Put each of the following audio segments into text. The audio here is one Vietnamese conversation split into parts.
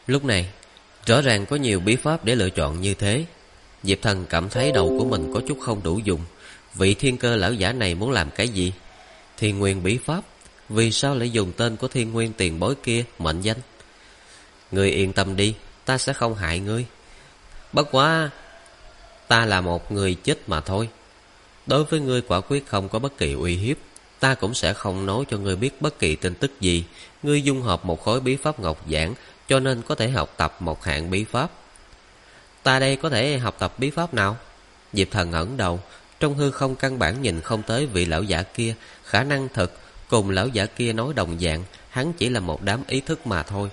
Lúc này rõ ràng có nhiều bí pháp để lựa chọn như thế. Diệp Thần cảm thấy đầu của mình có chút không đủ dùng. Vị thiên cơ lão giả này muốn làm cái gì? Thiên nguyên bí pháp? Vì sao lại dùng tên của thiên nguyên tiền bối kia mệnh danh? Ngươi yên tâm đi, ta sẽ không hại ngươi. Bất quá ta là một người chết mà thôi. Đối với ngươi quả quyết không có bất kỳ uy hiếp. Ta cũng sẽ không nói cho ngươi biết bất kỳ tin tức gì. Ngươi dung hợp một khối bí pháp ngọc giản, cho nên có thể học tập một hạng bí pháp. Ta đây có thể học tập bí pháp nào? Diệp Thần ngẩng đầu, trong hư không căn bản nhìn không tới vị lão giả kia. Khả năng thật cùng lão giả kia nói đồng dạng, hắn chỉ là một đám ý thức mà thôi.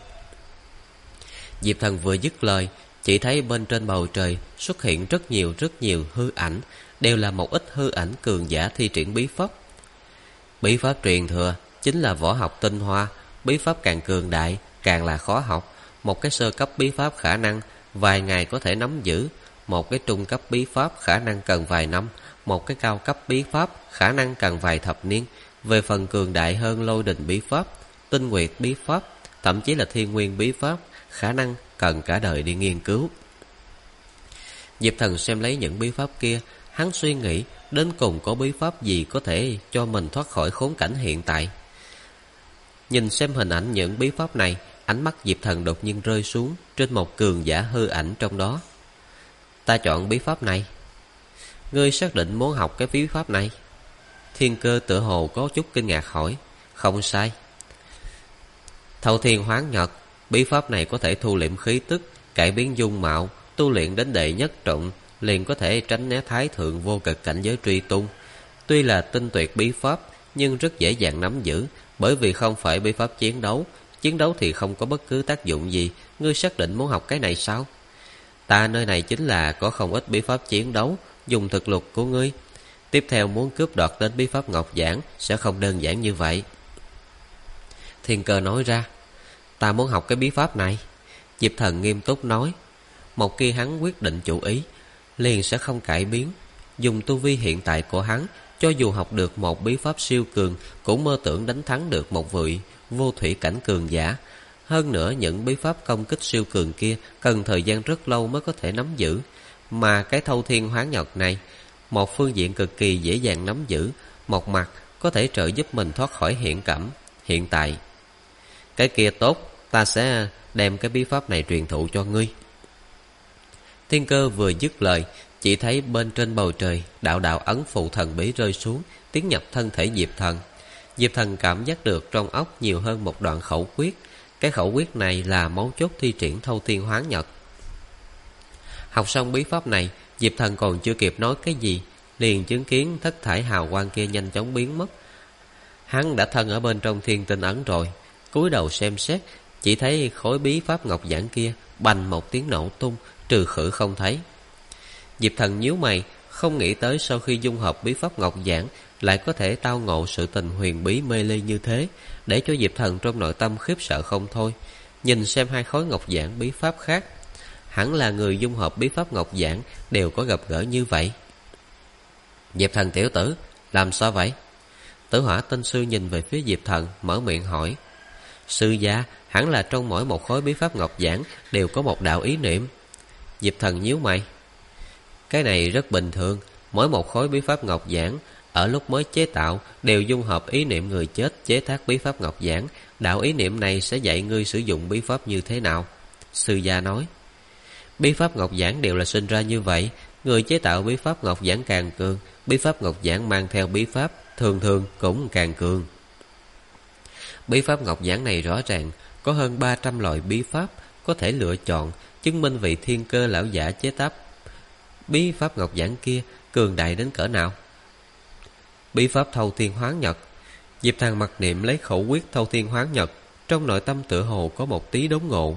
Diệp Thần vừa dứt lời, chỉ thấy bên trên bầu trời xuất hiện rất nhiều hư ảnh, đều là một ít hư ảnh cường giả thi triển bí pháp. Bí pháp truyền thừa chính là võ học tinh hoa, bí pháp càng cường đại càng là khó học. Một cái sơ cấp bí pháp khả năng vài ngày có thể nắm giữ, một cái trung cấp bí pháp khả năng cần vài năm, một cái cao cấp bí pháp khả năng cần vài thập niên. Về phần cường đại hơn lôi đình bí pháp, tinh nguyệt bí pháp, thậm chí là thiên nguyên bí pháp, khả năng cần cả đời đi nghiên cứu. Diệp Thần xem lấy những bí pháp kia, hắn suy nghĩ đến cùng có bí pháp gì có thể cho mình thoát khỏi khốn cảnh hiện tại. Nhìn xem hình ảnh những bí pháp này, ánh mắt Diệp Thần đột nhiên rơi xuống trên một cường giả hư ảnh trong đó. Ta chọn bí pháp này. Ngươi xác định muốn học cái bí pháp này? Thiên cơ tựa hồ có chút kinh ngạc hỏi. Không sai. Thâu thiên hoán nhật, bí pháp này có thể thu liễm khí tức, cải biến dung mạo, tu luyện đến đệ nhất trọng liền có thể tránh né thái thượng vô cực cảnh giới truy tung. Tuy là tinh tuyệt bí pháp, nhưng rất dễ dàng nắm giữ, bởi vì không phải bí pháp chiến đấu. Chiến đấu thì không có bất cứ tác dụng gì. Ngươi xác định muốn học cái này sao? Ta nơi này chính là có không ít bí pháp chiến đấu, dùng thực lực của ngươi. Tiếp theo muốn cướp đoạt đến bí pháp ngọc giản sẽ không đơn giản như vậy. Thiên cơ nói ra. Ta muốn học cái bí pháp này. Diệp Thần nghiêm túc nói. Một khi hắn quyết định chủ ý, liền sẽ không cải biến. Dùng tu vi hiện tại của hắn, cho dù học được một bí pháp siêu cường, cũng mơ tưởng đánh thắng được một vị vô thủy cảnh cường giả. Hơn nữa những bí pháp công kích siêu cường kia cần thời gian rất lâu mới có thể nắm giữ. Mà cái thâu thiên hoán nhật này, một phương diện cực kỳ dễ dàng nắm giữ, một mặt có thể trợ giúp mình thoát khỏi hiện tại. Cái kia tốt, ta sẽ đem cái bí pháp này truyền thụ cho ngươi. Thiên cơ vừa dứt lời, chỉ thấy bên trên bầu trời đạo đạo ấn phụ thần bí rơi xuống, tiến nhập thân thể Diệp Thần. Diệp Thần cảm giác được trong óc nhiều hơn một đoạn khẩu quyết. Cái khẩu quyết này là mấu chốt thi triển thâu thiên hoán nhật. Học xong bí pháp này, Diệp Thần còn chưa kịp nói cái gì, liền chứng kiến thất thải hào quang kia nhanh chóng biến mất. Hắn đã thân ở bên trong thiên tinh ấn rồi. Cúi đầu xem xét, chỉ thấy khối bí pháp ngọc giản kia bành một tiếng nổ tung, trừ khử không thấy. Diệp Thần nhíu mày, không nghĩ tới sau khi dung hợp bí pháp ngọc giản lại có thể tao ngộ sự tình huyền bí mê ly như thế, để cho Diệp Thần trong nội tâm khiếp sợ không thôi. Nhìn xem hai khối ngọc giản bí pháp khác, hẳn là người dung hợp bí pháp ngọc giản đều có gặp gỡ như vậy. Diệp Thần tiểu tử, làm sao vậy? Tử Hỏa Tinh Sư nhìn về phía Diệp Thần, mở miệng hỏi. Sư gia, hẳn là trong mỗi một khối bí pháp ngọc giản đều có một đạo ý niệm. Diệp Thần nhíu mày. Cái này rất bình thường, mỗi một khối bí pháp ngọc giản ở lúc mới chế tạo đều dung hợp ý niệm người chết chế tác bí pháp ngọc giản. Đạo ý niệm này sẽ dạy ngươi sử dụng bí pháp như thế nào. Sư gia nói. Bí pháp ngọc giản đều là sinh ra như vậy. Người chế tạo bí pháp ngọc giản càng cường, bí pháp ngọc giản mang theo bí pháp thường thường cũng càng cường. Bí pháp ngọc giản này rõ ràng có hơn 300 loại bí pháp có thể lựa chọn, chứng minh vị thiên cơ lão giả chế tác bí pháp ngọc giản kia cường đại đến cỡ nào. Bí pháp thâu thiên hoán nhật. Diệp Thần mặc niệm lấy khẩu quyết thâu thiên hoán nhật, trong nội tâm tựa hồ có một tí đốn ngộ.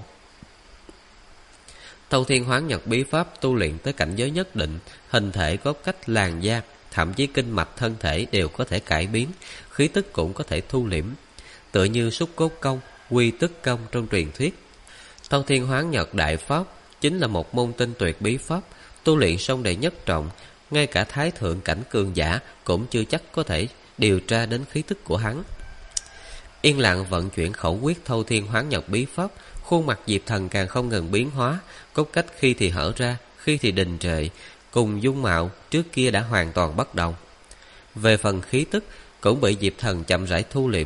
Thâu thiên hoán nhật bí pháp tu luyện tới cảnh giới nhất định, hình thể có cách làn da, thậm chí kinh mạch thân thể đều có thể cải biến, khí tức cũng có thể thu liễm, tựa như xúc cốt công, quy tức công trong truyền thuyết. Thâu thiên hoán nhật đại pháp chính là một môn tinh tuyệt bí pháp, tu luyện xong đệ nhất trọng, ngay cả thái thượng cảnh cường giả cũng chưa chắc có thể điều tra đến khí tức của hắn. Yên lặng vận chuyển khẩu quyết thâu thiên hoán nhật bí pháp, khuôn mặt Diệp Thần càng không ngừng biến hóa, cốt cách khi thì hở ra, khi thì đình trệ, cùng dung mạo trước kia đã hoàn toàn bất đồng. Về phần khí tức cũng bị Diệp Thần chậm rãi thu liễm.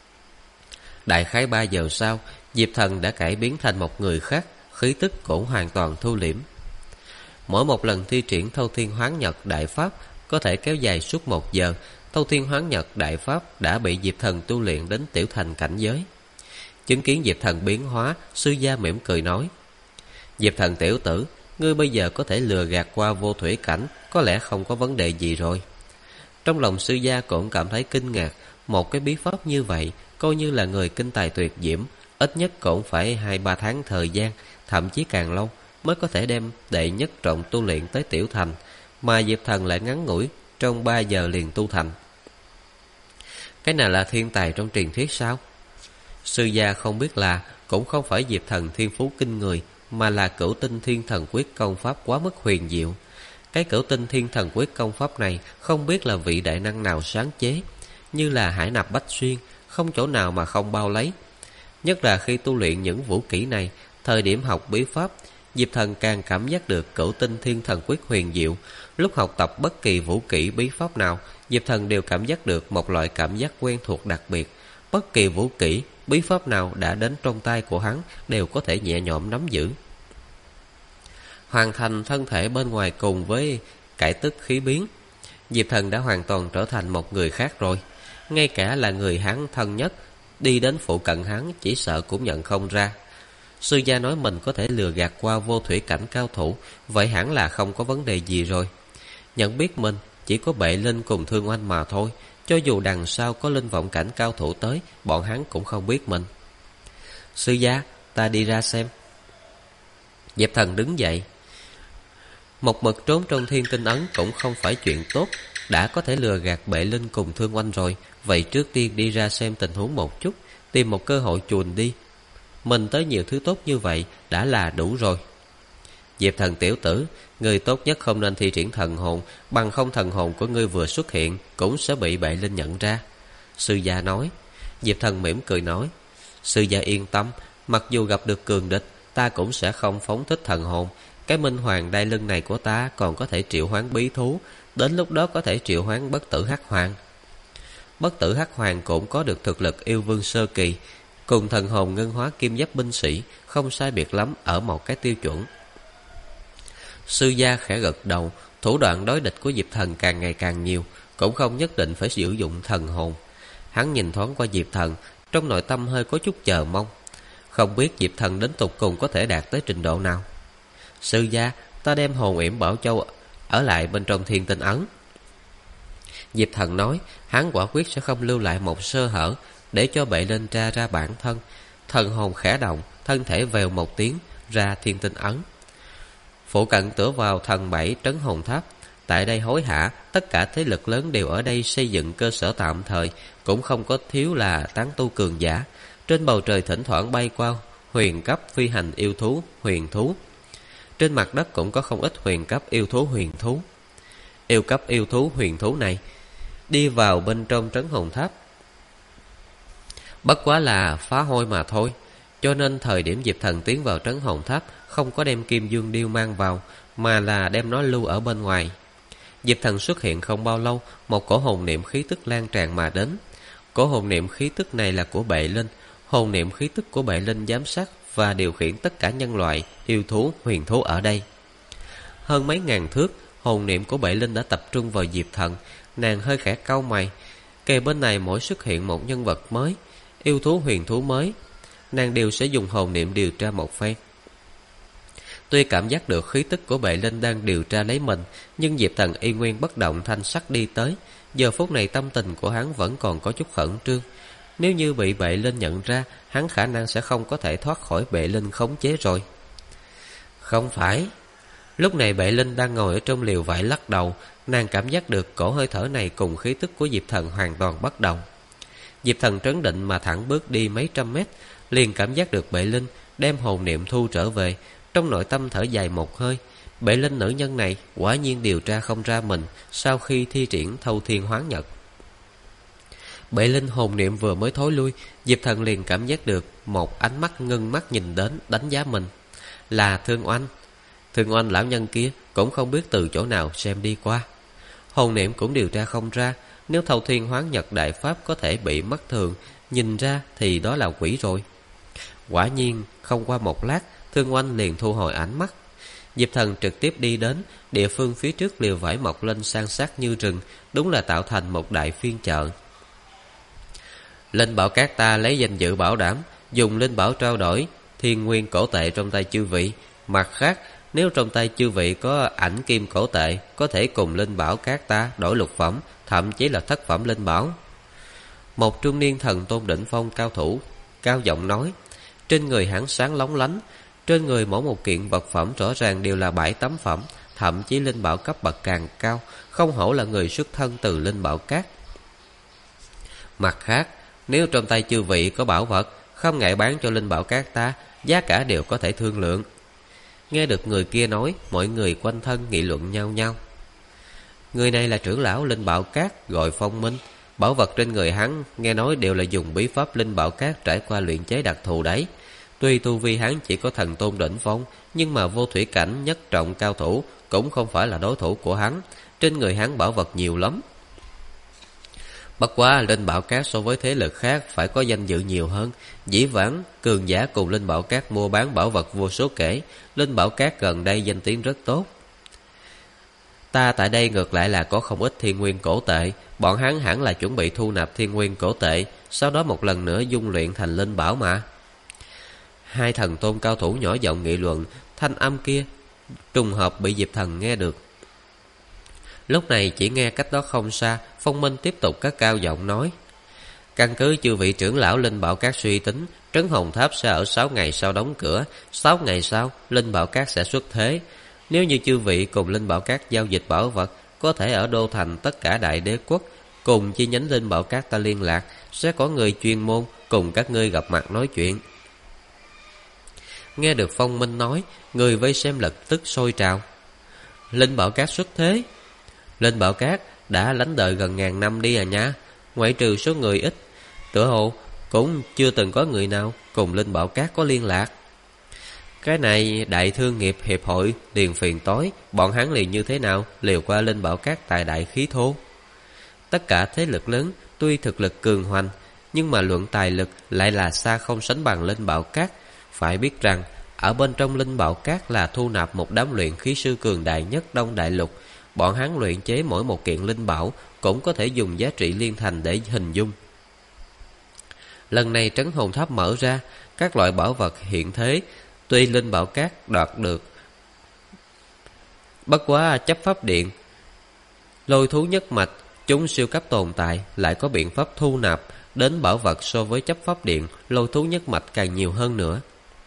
Đại khái 3 giờ sau, Diệp Thần đã cải biến thành một người khác, khí tức cũng hoàn toàn thu liễm. Mỗi một lần thi triển thâu thiên hoán nhật đại pháp có thể kéo dài suốt 1 giờ. Thâu thiên hoán nhật đại pháp đã bị Diệp Thần tu luyện đến tiểu thành cảnh giới. Chứng kiến Diệp Thần biến hóa, sư gia mỉm cười nói: Diệp Thần tiểu tử, ngươi bây giờ có thể lừa gạt qua vô thủy cảnh, có lẽ không có vấn đề gì rồi. Trong lòng sư gia cũng cảm thấy kinh ngạc. Một cái bí pháp như vậy, coi như là người kinh tài tuyệt diễm, ít nhất cũng phải 2-3 tháng thời gian, thậm chí càng lâu mới có thể đem đệ nhất trọng tu luyện tới tiểu thành, mà Diệp Thần lại ngắn ngủi trong 3 giờ liền tu thành. Cái nào là thiên tài trong truyền thuyết sao? Sư gia không biết là cũng không phải Diệp Thần thiên phú kinh người, mà là Cửu Tinh Thiên Thần Quyết công pháp quá mức huyền diệu. Cái Cửu Tinh Thiên Thần Quyết công pháp này không biết là vị đại năng nào sáng chế, như là hải nạp bách xuyên, không chỗ nào mà không bao lấy. Nhất là khi tu luyện những vũ kỹ này, thời điểm học bí pháp, Diệp Thần càng cảm giác được Cửu Tinh Thiên Thần Quyết huyền diệu. Lúc học tập bất kỳ vũ kỹ bí pháp nào, Diệp Thần đều cảm giác được một loại cảm giác quen thuộc đặc biệt. Bất kỳ vũ kỹ bí pháp nào đã đến trong tay của hắn đều có thể nhẹ nhõm nắm giữ. Hoàn thành thân thể bên ngoài cùng với cải tức khí biến, Diệp Thần đã hoàn toàn trở thành một người khác rồi. Ngay cả là người hắn thân nhất đi đến phụ cận hắn chỉ sợ cũng nhận không ra. Sư gia nói mình có thể lừa gạt qua vô thủy cảnh cao thủ, vậy hẳn là không có vấn đề gì rồi. Nhận biết mình chỉ có Bệ Linh cùng Thương Oanh mà thôi. Cho dù đằng sau có linh vọng cảnh cao thủ tới, bọn hắn cũng không biết mình. Sư gia, ta đi ra xem. Diệp Thần đứng dậy. Một mực trốn trong thiên tinh ấn cũng không phải chuyện tốt. Đã có thể lừa gạt Bệ Linh cùng Thương Oanh rồi, vậy trước tiên đi ra xem tình huống một chút, tìm một cơ hội chuồn đi. Mình tới nhiều thứ tốt như vậy đã là đủ rồi. Diệp Thần tiểu tử, người tốt nhất không nên thi triển thần hồn, bằng không thần hồn của ngươi vừa xuất hiện cũng sẽ bị Bệ Linh nhận ra. Sư gia nói. Diệp Thần mỉm cười nói: Sư gia yên tâm, mặc dù gặp được cường địch, ta cũng sẽ không phóng thích thần hồn. Cái minh hoàng đai lưng này của ta còn có thể triệu hoán bí thú, đến lúc đó có thể triệu hoán bất tử hắc hoàng. Bất tử hắc hoàng cũng có được thực lực yêu vương sơ kỳ, cùng thần hồn ngân hóa kim giáp binh sĩ không sai biệt lắm ở một cái tiêu chuẩn. Sư gia khẽ gật đầu. Thủ đoạn đối địch của Diệp Thần càng ngày càng nhiều, cũng không nhất định phải sử dụng thần hồn. Hắn nhìn thoáng qua Diệp Thần, trong nội tâm hơi có chút chờ mong. Không biết Diệp Thần đến tục cùng có thể đạt tới trình độ nào. Sư gia, ta đem hồn yểm Bảo Châu ở lại bên trong thiên tinh ấn. Diệp Thần nói, hắn quả quyết sẽ không lưu lại một sơ hở để cho Bệ Linh tra ra bản thân. Thần hồn khẽ động, thân thể vèo một tiếng ra thiên tinh ấn. Phụ cận tựa vào thần 7 trấn hồn tháp. Tại đây hối hả, tất cả thế lực lớn đều ở đây xây dựng cơ sở tạm thời, cũng không có thiếu là tán tu cường giả. Trên bầu trời thỉnh thoảng bay qua huyền cấp phi hành yêu thú, huyền thú. Trên mặt đất cũng có không ít huyền cấp yêu thú, huyền thú. Yêu cấp yêu thú, huyền thú này đi vào bên trong trấn hồn tháp bất quá là phá hôi mà thôi. Cho nên thời điểm Diệp Thần tiến vào trấn hồn tháp không có đem Kim Dương Điêu mang vào, mà là đem nó lưu ở bên ngoài. Diệp Thần xuất hiện không bao lâu, một cổ hồn niệm khí tức lan tràn mà đến. Cổ hồn niệm khí tức này là của Bệ Linh. Hồn niệm khí tức của Bệ Linh giám sát và điều khiển tất cả nhân loại, yêu thú, huyền thú ở đây. Hơn mấy ngàn thước, hồn niệm của Bệ Linh đã tập trung vào Diệp Thần. Nàng hơi khẽ cau mày. Kề bên này mỗi xuất hiện một nhân vật mới, yêu thú, huyền thú mới, nàng đều sẽ dùng hồn niệm điều tra một phen. Tuy cảm giác được khí tức của Bệ Linh đang điều tra lấy mình, nhưng Diệp Thần y nguyên bất động thanh sắc đi tới. Giờ phút này tâm tình của hắn vẫn còn có chút khẩn trương. Nếu như bị Bệ Linh nhận ra, hắn khả năng sẽ không có thể thoát khỏi Bệ Linh khống chế rồi. Không phải. Lúc này Bệ Linh đang ngồi ở trong liều vải lắc đầu. Nàng cảm giác được cổ hơi thở này cùng khí tức của Diệp Thần hoàn toàn bất đồng. Diệp Thần trấn định mà thẳng bước đi mấy trăm mét, liền cảm giác được Bệ Linh đem hồn niệm thu trở về. Trong nội tâm thở dài một hơi. Bệ Linh nữ nhân này quả nhiên điều tra không ra mình sau khi thi triển thâu thiên hoán nhật. Bệ linh hồn niệm vừa mới thối lui, Diệp Thần liền cảm giác được một ánh mắt ngưng mắt nhìn đến, đánh giá mình. Là Thương Oanh. Thương Oanh lão nhân kia cũng không biết từ chỗ nào xem đi qua. Hồn niệm cũng điều tra không ra. Nếu Thâu Thiên Hoán Nhật Đại Pháp có thể bị mắt thường nhìn ra thì đó là quỷ rồi. Quả nhiên không qua một lát, Thương Oanh liền thu hồi ánh mắt. Diệp Thần trực tiếp đi đến địa phương phía trước liều vải mọc lên san sát như rừng, đúng là tạo thành một đại phiên chợ. Linh bảo các ta lấy danh dự bảo đảm, dùng linh bảo trao đổi thiên nguyên cổ tệ trong tay chư vị. Mặt khác, nếu trong tay chư vị có ảnh kim cổ tệ, có thể cùng linh bảo các ta đổi lục phẩm, thậm chí là thất phẩm linh bảo. Một trung niên thần tôn đỉnh phong cao thủ cao giọng nói. Trên người hắn sáng lóng lánh, trên người mỗi một kiện vật phẩm rõ ràng đều là 7-8 phẩm, thậm chí linh bảo cấp bậc càng cao, không hổ là người xuất thân từ linh bảo các. Mặt khác, nếu trong tay chư vị có bảo vật, không ngại bán cho linh bảo các ta, giá cả đều có thể thương lượng. Nghe được người kia nói, mọi người quanh thân nghị luận nhau nhau. Người này là trưởng lão linh bảo các, gọi Phong Minh. Bảo vật trên người hắn nghe nói đều là dùng bí pháp linh bảo các trải qua luyện chế đặc thù đấy. Tuy tu vi hắn chỉ có thần tôn đỉnh phong, nhưng mà vô thủy cảnh nhất trọng cao thủ cũng không phải là đối thủ của hắn. Trên người hắn bảo vật nhiều lắm. Bất quá linh bảo các so với thế lực khác phải có danh dự nhiều hơn. Dĩ vãng cường giả cùng linh bảo các mua bán bảo vật vô số kể. Linh bảo các gần đây danh tiếng rất tốt. Ta tại đây ngược lại là có không ít thiên nguyên cổ tệ. Bọn hắn hẳn là chuẩn bị thu nạp thiên nguyên cổ tệ, sau đó một lần nữa dung luyện thành linh bảo mà. Hai thần tôn cao thủ nhỏ giọng nghị luận. Thanh âm kia trùng hợp bị Diệp Thần nghe được. Lúc này chỉ nghe cách đó không xa, Phong Minh tiếp tục cất cao giọng nói. Căn cứ chư vị trưởng lão linh bảo các suy tính, Trấn Hồn Tháp sẽ ở 6 ngày sau đóng cửa. 6 ngày sau linh bảo các sẽ xuất thế. Nếu như chư vị cùng linh bảo các giao dịch bảo vật, có thể ở đô thành tất cả đại đế quốc cùng chi nhánh linh bảo các ta liên lạc, sẽ có người chuyên môn cùng các ngươi gặp mặt nói chuyện. Nghe được Phong Minh nói, người vây xem lập tức sôi trào. Linh bảo các xuất thế? Linh bảo các đã lánh đời gần ngàn năm đi à nha. Ngoại trừ số người ít, tựa hồ cũng chưa từng có người nào cùng linh bảo các có liên lạc. Cái này đại thương nghiệp hiệp hội liền phiền tối. Bọn hắn liền như thế nào liều qua linh bảo các tài đại khí thô. Tất cả thế lực lớn tuy thực lực cường hoành, nhưng mà luận tài lực lại là xa không sánh bằng linh bảo các. Phải biết rằng ở bên trong linh bảo các là thu nạp một đám luyện khí sư cường đại nhất Đông Đại Lục. Bọn hắn luyện chế mỗi một kiện linh bảo cũng có thể dùng giá trị liên thành để hình dung. Lần này Trấn Hồn Tháp mở ra, các loại bảo vật hiện thế, tuy linh bảo các đoạt được. Bất quá chấp pháp điện, lôi thú nhất mạch, chúng siêu cấp tồn tại lại có biện pháp thu nạp đến bảo vật so với chấp pháp điện, lôi thú nhất mạch càng nhiều hơn nữa.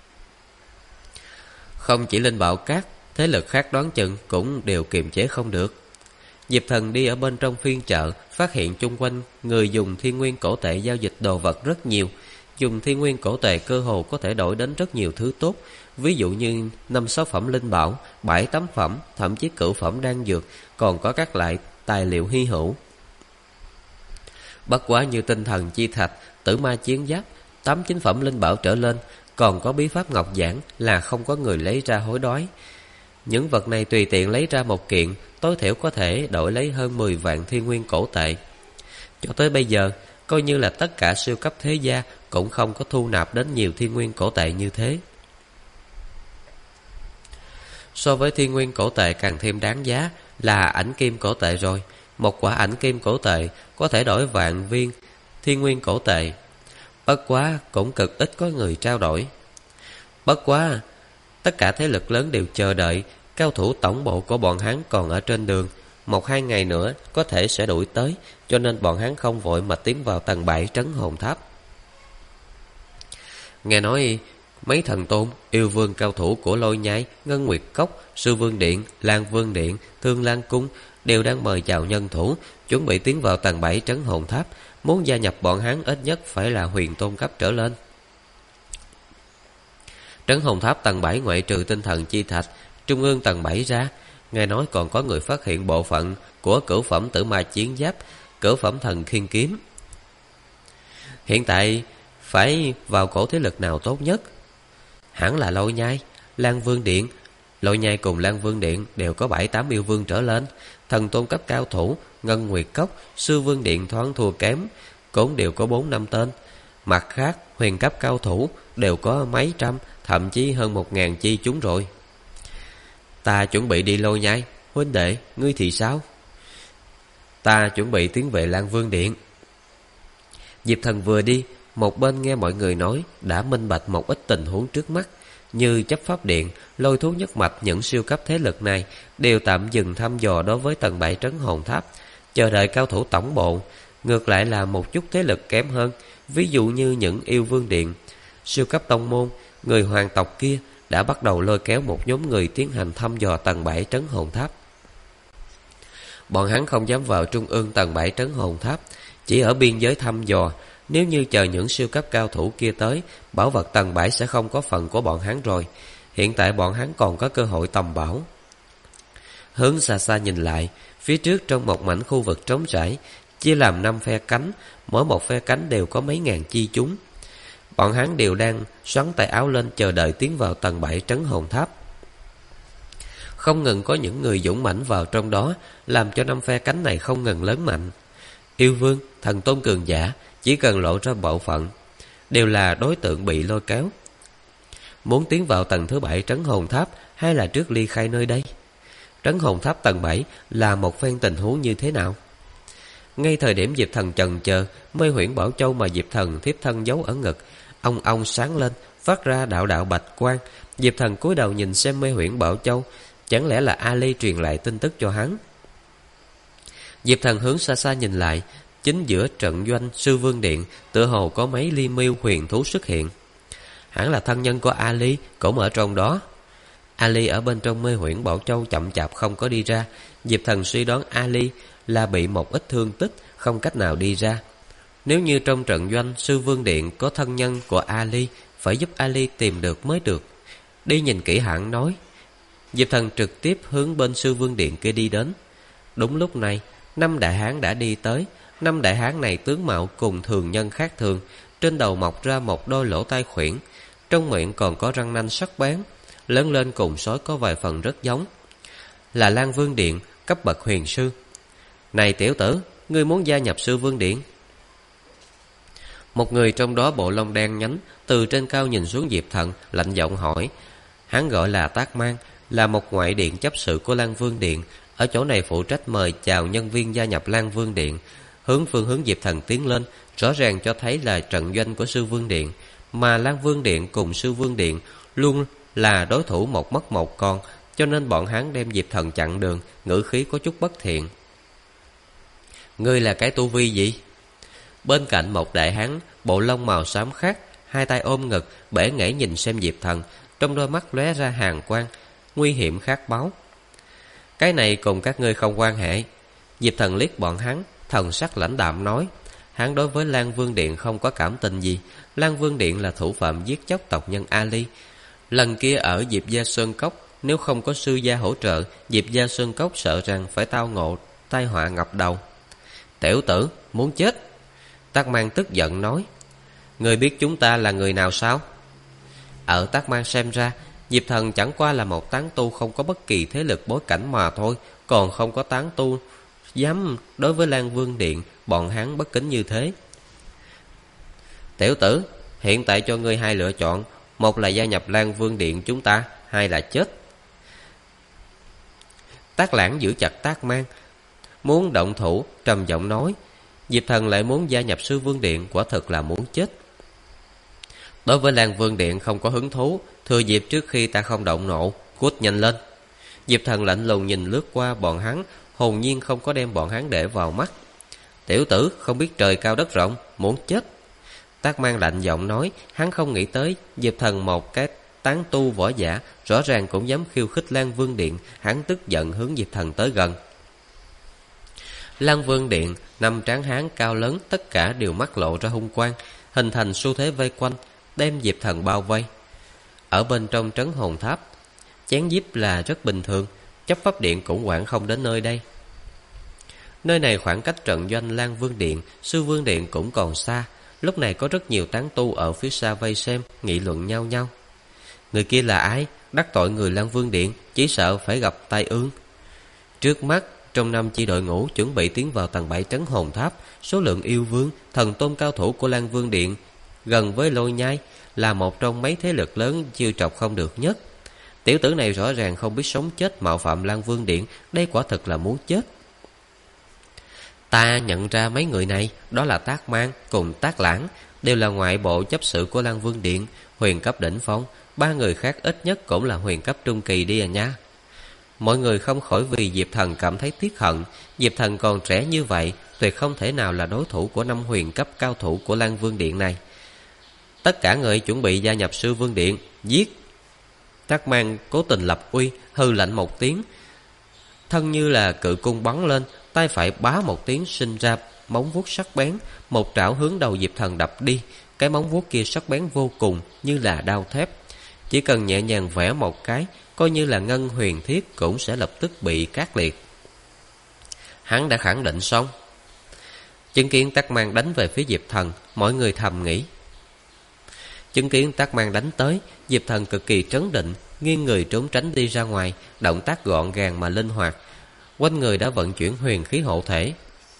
Không chỉ linh bảo các, thế lực khác đoán chừng cũng đều kiềm chế không được. Diệp Thần đi ở bên trong phiên chợ, phát hiện chung quanh người dùng thiên nguyên cổ tệ giao dịch đồ vật rất nhiều. Dùng thiên nguyên cổ tệ cơ hồ có thể đổi đến rất nhiều thứ tốt. Ví dụ như 5-6 phẩm linh bảo, 7-8 phẩm, thậm chí cửu phẩm đan dược, còn có các loại tài liệu hy hữu. Bất quá như tinh thần chi thạch, tử ma chiến giáp, 8-9 phẩm linh bảo trở lên, còn có bí pháp ngọc giản là không có người lấy ra hối đoái. Những vật này tùy tiện lấy ra một kiện, tối thiểu có thể đổi lấy hơn 10 vạn thiên nguyên cổ tệ. Cho tới bây giờ, coi như là tất cả siêu cấp thế gia cũng không có thu nạp đến nhiều thiên nguyên cổ tệ như thế. So với thiên nguyên cổ tệ càng thêm đáng giá là ảnh kim cổ tệ rồi. Một quả ảnh kim cổ tệ có thể đổi vạn viên thiên nguyên cổ tệ. Bất quá cũng cực ít có người trao đổi. Bất quá tất cả thế lực lớn đều chờ đợi. Cao thủ tổng bộ của bọn hắn còn ở trên đường, 1-2 ngày nữa có thể sẽ đuổi tới, cho nên bọn hắn không vội mà tiến vào tầng 7 Trấn Hồn Tháp. Nghe nói mấy thần tôn, yêu vương cao thủ của Lôi Nhai, Ngân Nguyệt Cốc, Sư Vương Điện, Lan Vương Điện, Thương Lan Cung đều đang mời chào nhân thủ, chuẩn bị tiến vào tầng 7 Trấn Hồn Tháp. Muốn gia nhập bọn hắn ít nhất phải là huyền tôn cấp trở lên. Trấn Hồn Tháp tầng 7 ngoại trừ tinh thần chi thạch, trung ương tầng 7 ra, nghe nói còn có người phát hiện bộ phận của cửu phẩm tử ma chiến giáp, cửu phẩm thần khiên kiếm. Hiện tại phải vào cổ thế lực nào tốt nhất? Hẳn là Lôi Nhai, Lan Vương Điện. Lôi Nhai cùng Lan Vương Điện đều có 7-8 yêu vương trở lên. Thần tôn cấp cao thủ, Ngân Nguyệt Cốc, Sư Vương Điện thoáng thua kém, cũng đều có 4-5 tên. Mặt khác, huyền cấp cao thủ đều có mấy trăm, thậm chí hơn 1000 chi chúng rồi. Ta chuẩn bị đi Lôi Nhai, huynh đệ, ngươi thì sao? Ta chuẩn bị tiến về Lan Vương Điện. Diệp Thần vừa đi, một bên nghe mọi người nói, đã minh bạch một ít tình huống trước mắt. Như chấp pháp điện, Lôi Thú Nhất Mạch, những siêu cấp thế lực này đều tạm dừng thăm dò đối với tầng 7 trấn hồn tháp, chờ đợi cao thủ tổng bộ. Ngược lại là một chút thế lực kém hơn, ví dụ như những yêu vương điện, siêu cấp tông môn, người hoàng tộc kia đã bắt đầu lôi kéo một nhóm người tiến hành thăm dò tầng 7 trấn hồn tháp. Bọn hắn không dám vào trung ương tầng 7 trấn hồn tháp, chỉ ở biên giới thăm dò. Nếu như chờ những siêu cấp cao thủ kia tới, bảo vật tầng 7 sẽ không có phần của bọn hắn rồi. Hiện tại bọn hắn còn có cơ hội tầm bảo. Hướng xa xa nhìn lại, phía trước trong một mảnh khu vực trống trải, chia làm 5 phe cánh, mỗi một phe cánh đều có mấy ngàn chi chúng. Bọn hắn đều đang xoắn tay áo lên chờ đợi tiến vào tầng 7 trấn hồn tháp. Không ngừng có những người dũng mãnh vào trong đó, làm cho 5 phe cánh này không ngừng lớn mạnh. Yêu vương, thần tôn cường giả, chỉ cần lộ ra bộ phận, đều là đối tượng bị lôi kéo. Muốn tiến vào tầng thứ 7 trấn hồn tháp, hay là trước ly khai nơi đây? Trấn hồn tháp tầng 7 là một phen tình huống như thế nào? Ngay thời điểm Diệp Thần chần chờ, Mê Huyễn Bảo Châu mà Diệp Thần thiếp thân giấu ở ngực ong sáng lên, phát ra đạo đạo bạch quang. Diệp Thần cúi đầu nhìn xem Mê Huyễn Bảo Châu, chẳng lẽ là Ali truyền lại tin tức cho hắn? Diệp Thần hướng xa xa nhìn lại, chính giữa trận doanh Sư Vương Điện tựa hồ có mấy ly miêu huyền thú xuất hiện. Hẳn là thân nhân của Ali cũng ở trong đó. Ali ở bên trong Mê Huyễn Bảo Châu chậm chạp không có đi ra. Diệp Thần suy đoán Ali là bị một ít thương tích, không cách nào đi ra. Nếu như trong trận doanh Sư Vương Điện có thân nhân của Ali, phải giúp Ali tìm được mới được. Đi nhìn kỹ hẳn nói. Diệp Thần trực tiếp hướng bên Sư Vương Điện kia đi đến. Đúng lúc này, 5 đại hán đã đi tới. 5 đại hán này tướng mạo cùng thường nhân khác thường, trên đầu mọc ra một đôi lỗ tai khuyển, trong miệng còn có răng nanh sắc bén, lớn lên cùng sói có vài phần rất giống. Là Lan Vương Điện, cấp bậc huyền sư. Này tiểu tử, ngươi muốn gia nhập Sư Vương Điện? Một người trong đó bộ lông đen nhánh, từ trên cao nhìn xuống Diệp Thần, lạnh giọng hỏi. Hắn gọi là Tác Mang, là một ngoại điện chấp sự của Lan Vương Điện, ở chỗ này phụ trách mời chào nhân viên gia nhập Lan Vương Điện. Phương hướng Diệp Thần tiến lên, rõ ràng cho thấy là trận doanh của Sư Vương Điện, mà Lan Vương Điện cùng Sư Vương Điện luôn là đối thủ một mất một con, cho nên bọn hắn đem Diệp Thần chặn đường, ngữ khí có chút bất thiện. Ngươi là cái tu vi gì? Bên cạnh một đại hán, bộ lông màu xám khác, hai tay ôm ngực, bể nghễ nhìn xem Diệp Thần, trong đôi mắt lóe ra hàn quang, nguy hiểm khát máu. Cái này cùng các ngươi không quan hệ. Diệp Thần liếc bọn hắn, thần sắc lãnh đạm nói. Hắn đối với Lan Vương Điện không có cảm tình gì. Lan Vương Điện là thủ phạm giết chóc tộc nhân Ali. Lần kia ở Diệp Gia Sơn Cốc, nếu không có sư gia hỗ trợ, Diệp Gia Sơn Cốc sợ rằng phải tao ngộ tai họa ngập đầu. Tiểu tử, muốn chết? Tác Mang tức giận nói. Ngươi biết chúng ta là người nào sao? Ở Tác Mang xem ra, Diệp Thần chẳng qua là một tán tu không có bất kỳ thế lực bối cảnh mà thôi, còn không có tán tu dám đối với Lan Vương Điện bọn hắn bất kính như thế. Tiểu tử, hiện tại cho ngươi hai lựa chọn, một là gia nhập Lan Vương Điện chúng ta, hai là chết. Tác Lãng giữ chặt Tác Mang, muốn động thủ, trầm giọng nói. Diệp Thần lại muốn gia nhập Sư Vương Điện, quả thực là muốn chết. Đối với Lan Vương Điện không có hứng thú, thừa dịp trước khi ta không động nộ, cút nhanh lên. Diệp Thần lạnh lùng nhìn lướt qua bọn hắn, hồn nhiên không có đem bọn hắn để vào mắt. Tiểu tử không biết trời cao đất rộng, muốn chết. Tác Mang lạnh giọng nói. Hắn không nghĩ tới Diệp Thần một cái tán tu võ giả rõ ràng cũng dám khiêu khích Lan Vương Điện. Hắn tức giận hướng Diệp Thần tới gần. Lan Vương Điện, 5 tráng hán cao lớn, tất cả đều mắt lộ ra hung quang, hình thành xu thế vây quanh, đem Diệp Thần bao vây. Ở bên trong trấn hồn tháp, chém giết là rất bình thường, chấp pháp điện cũng quản không đến nơi đây. Nơi này khoảng cách trận doanh Lan Vương Điện, Sư Vương Điện cũng còn xa. Lúc này có rất nhiều tán tu ở phía xa vây xem, nghị luận nhau nhau. Người kia là ai? Đắc tội người Lan Vương Điện, chỉ sợ phải gặp tai ương. Trước mắt, trong năm chi đội ngũ chuẩn bị tiến vào tầng 7 trấn hồn tháp, số lượng yêu vương, thần tôn cao thủ của Lan Vương Điện gần với Lôi Nhai là một trong mấy thế lực lớn chiêu trọc không được nhất. Tiểu tử này rõ ràng không biết sống chết mạo phạm Lan Vương Điện, đây quả thực là muốn chết. Ta nhận ra mấy người này, đó là Tác Mang cùng Tác Lãng, đều là ngoại bộ chấp sự của Lan Vương Điện, huyền cấp đỉnh phong. Ba người khác ít nhất cũng là huyền cấp trung kỳ đi à nha. Mọi người không khỏi vì Diệp Thần cảm thấy tiếc hận. Diệp Thần còn trẻ như vậy, tuyệt không thể nào là đối thủ của 5 huyền cấp cao thủ của Lan Vương Điện này. Tất cả người chuẩn bị gia nhập Sư Vương Điện, giết. Tác Mang cố tình lập uy, hư lạnh một tiếng, thân như là cự cung bắn lên, tay phải bá một tiếng sinh ra móng vuốt sắc bén, một trảo hướng đầu Diệp Thần đập đi. Cái móng vuốt kia sắc bén vô cùng, như là đao thép. Chỉ cần nhẹ nhàng vẽ một cái, coi như là ngân huyền thiết cũng sẽ lập tức bị cắt liệt. Hắn đã khẳng định xong. Chứng kiến Tác Mang đánh về phía Diệp Thần, mọi người thầm nghĩ. Chứng kiến Tác Mang đánh tới, Diệp Thần cực kỳ trấn định, nghiêng người trốn tránh đi ra ngoài, động tác gọn gàng mà linh hoạt. Quanh người đã vận chuyển huyền khí hộ thể.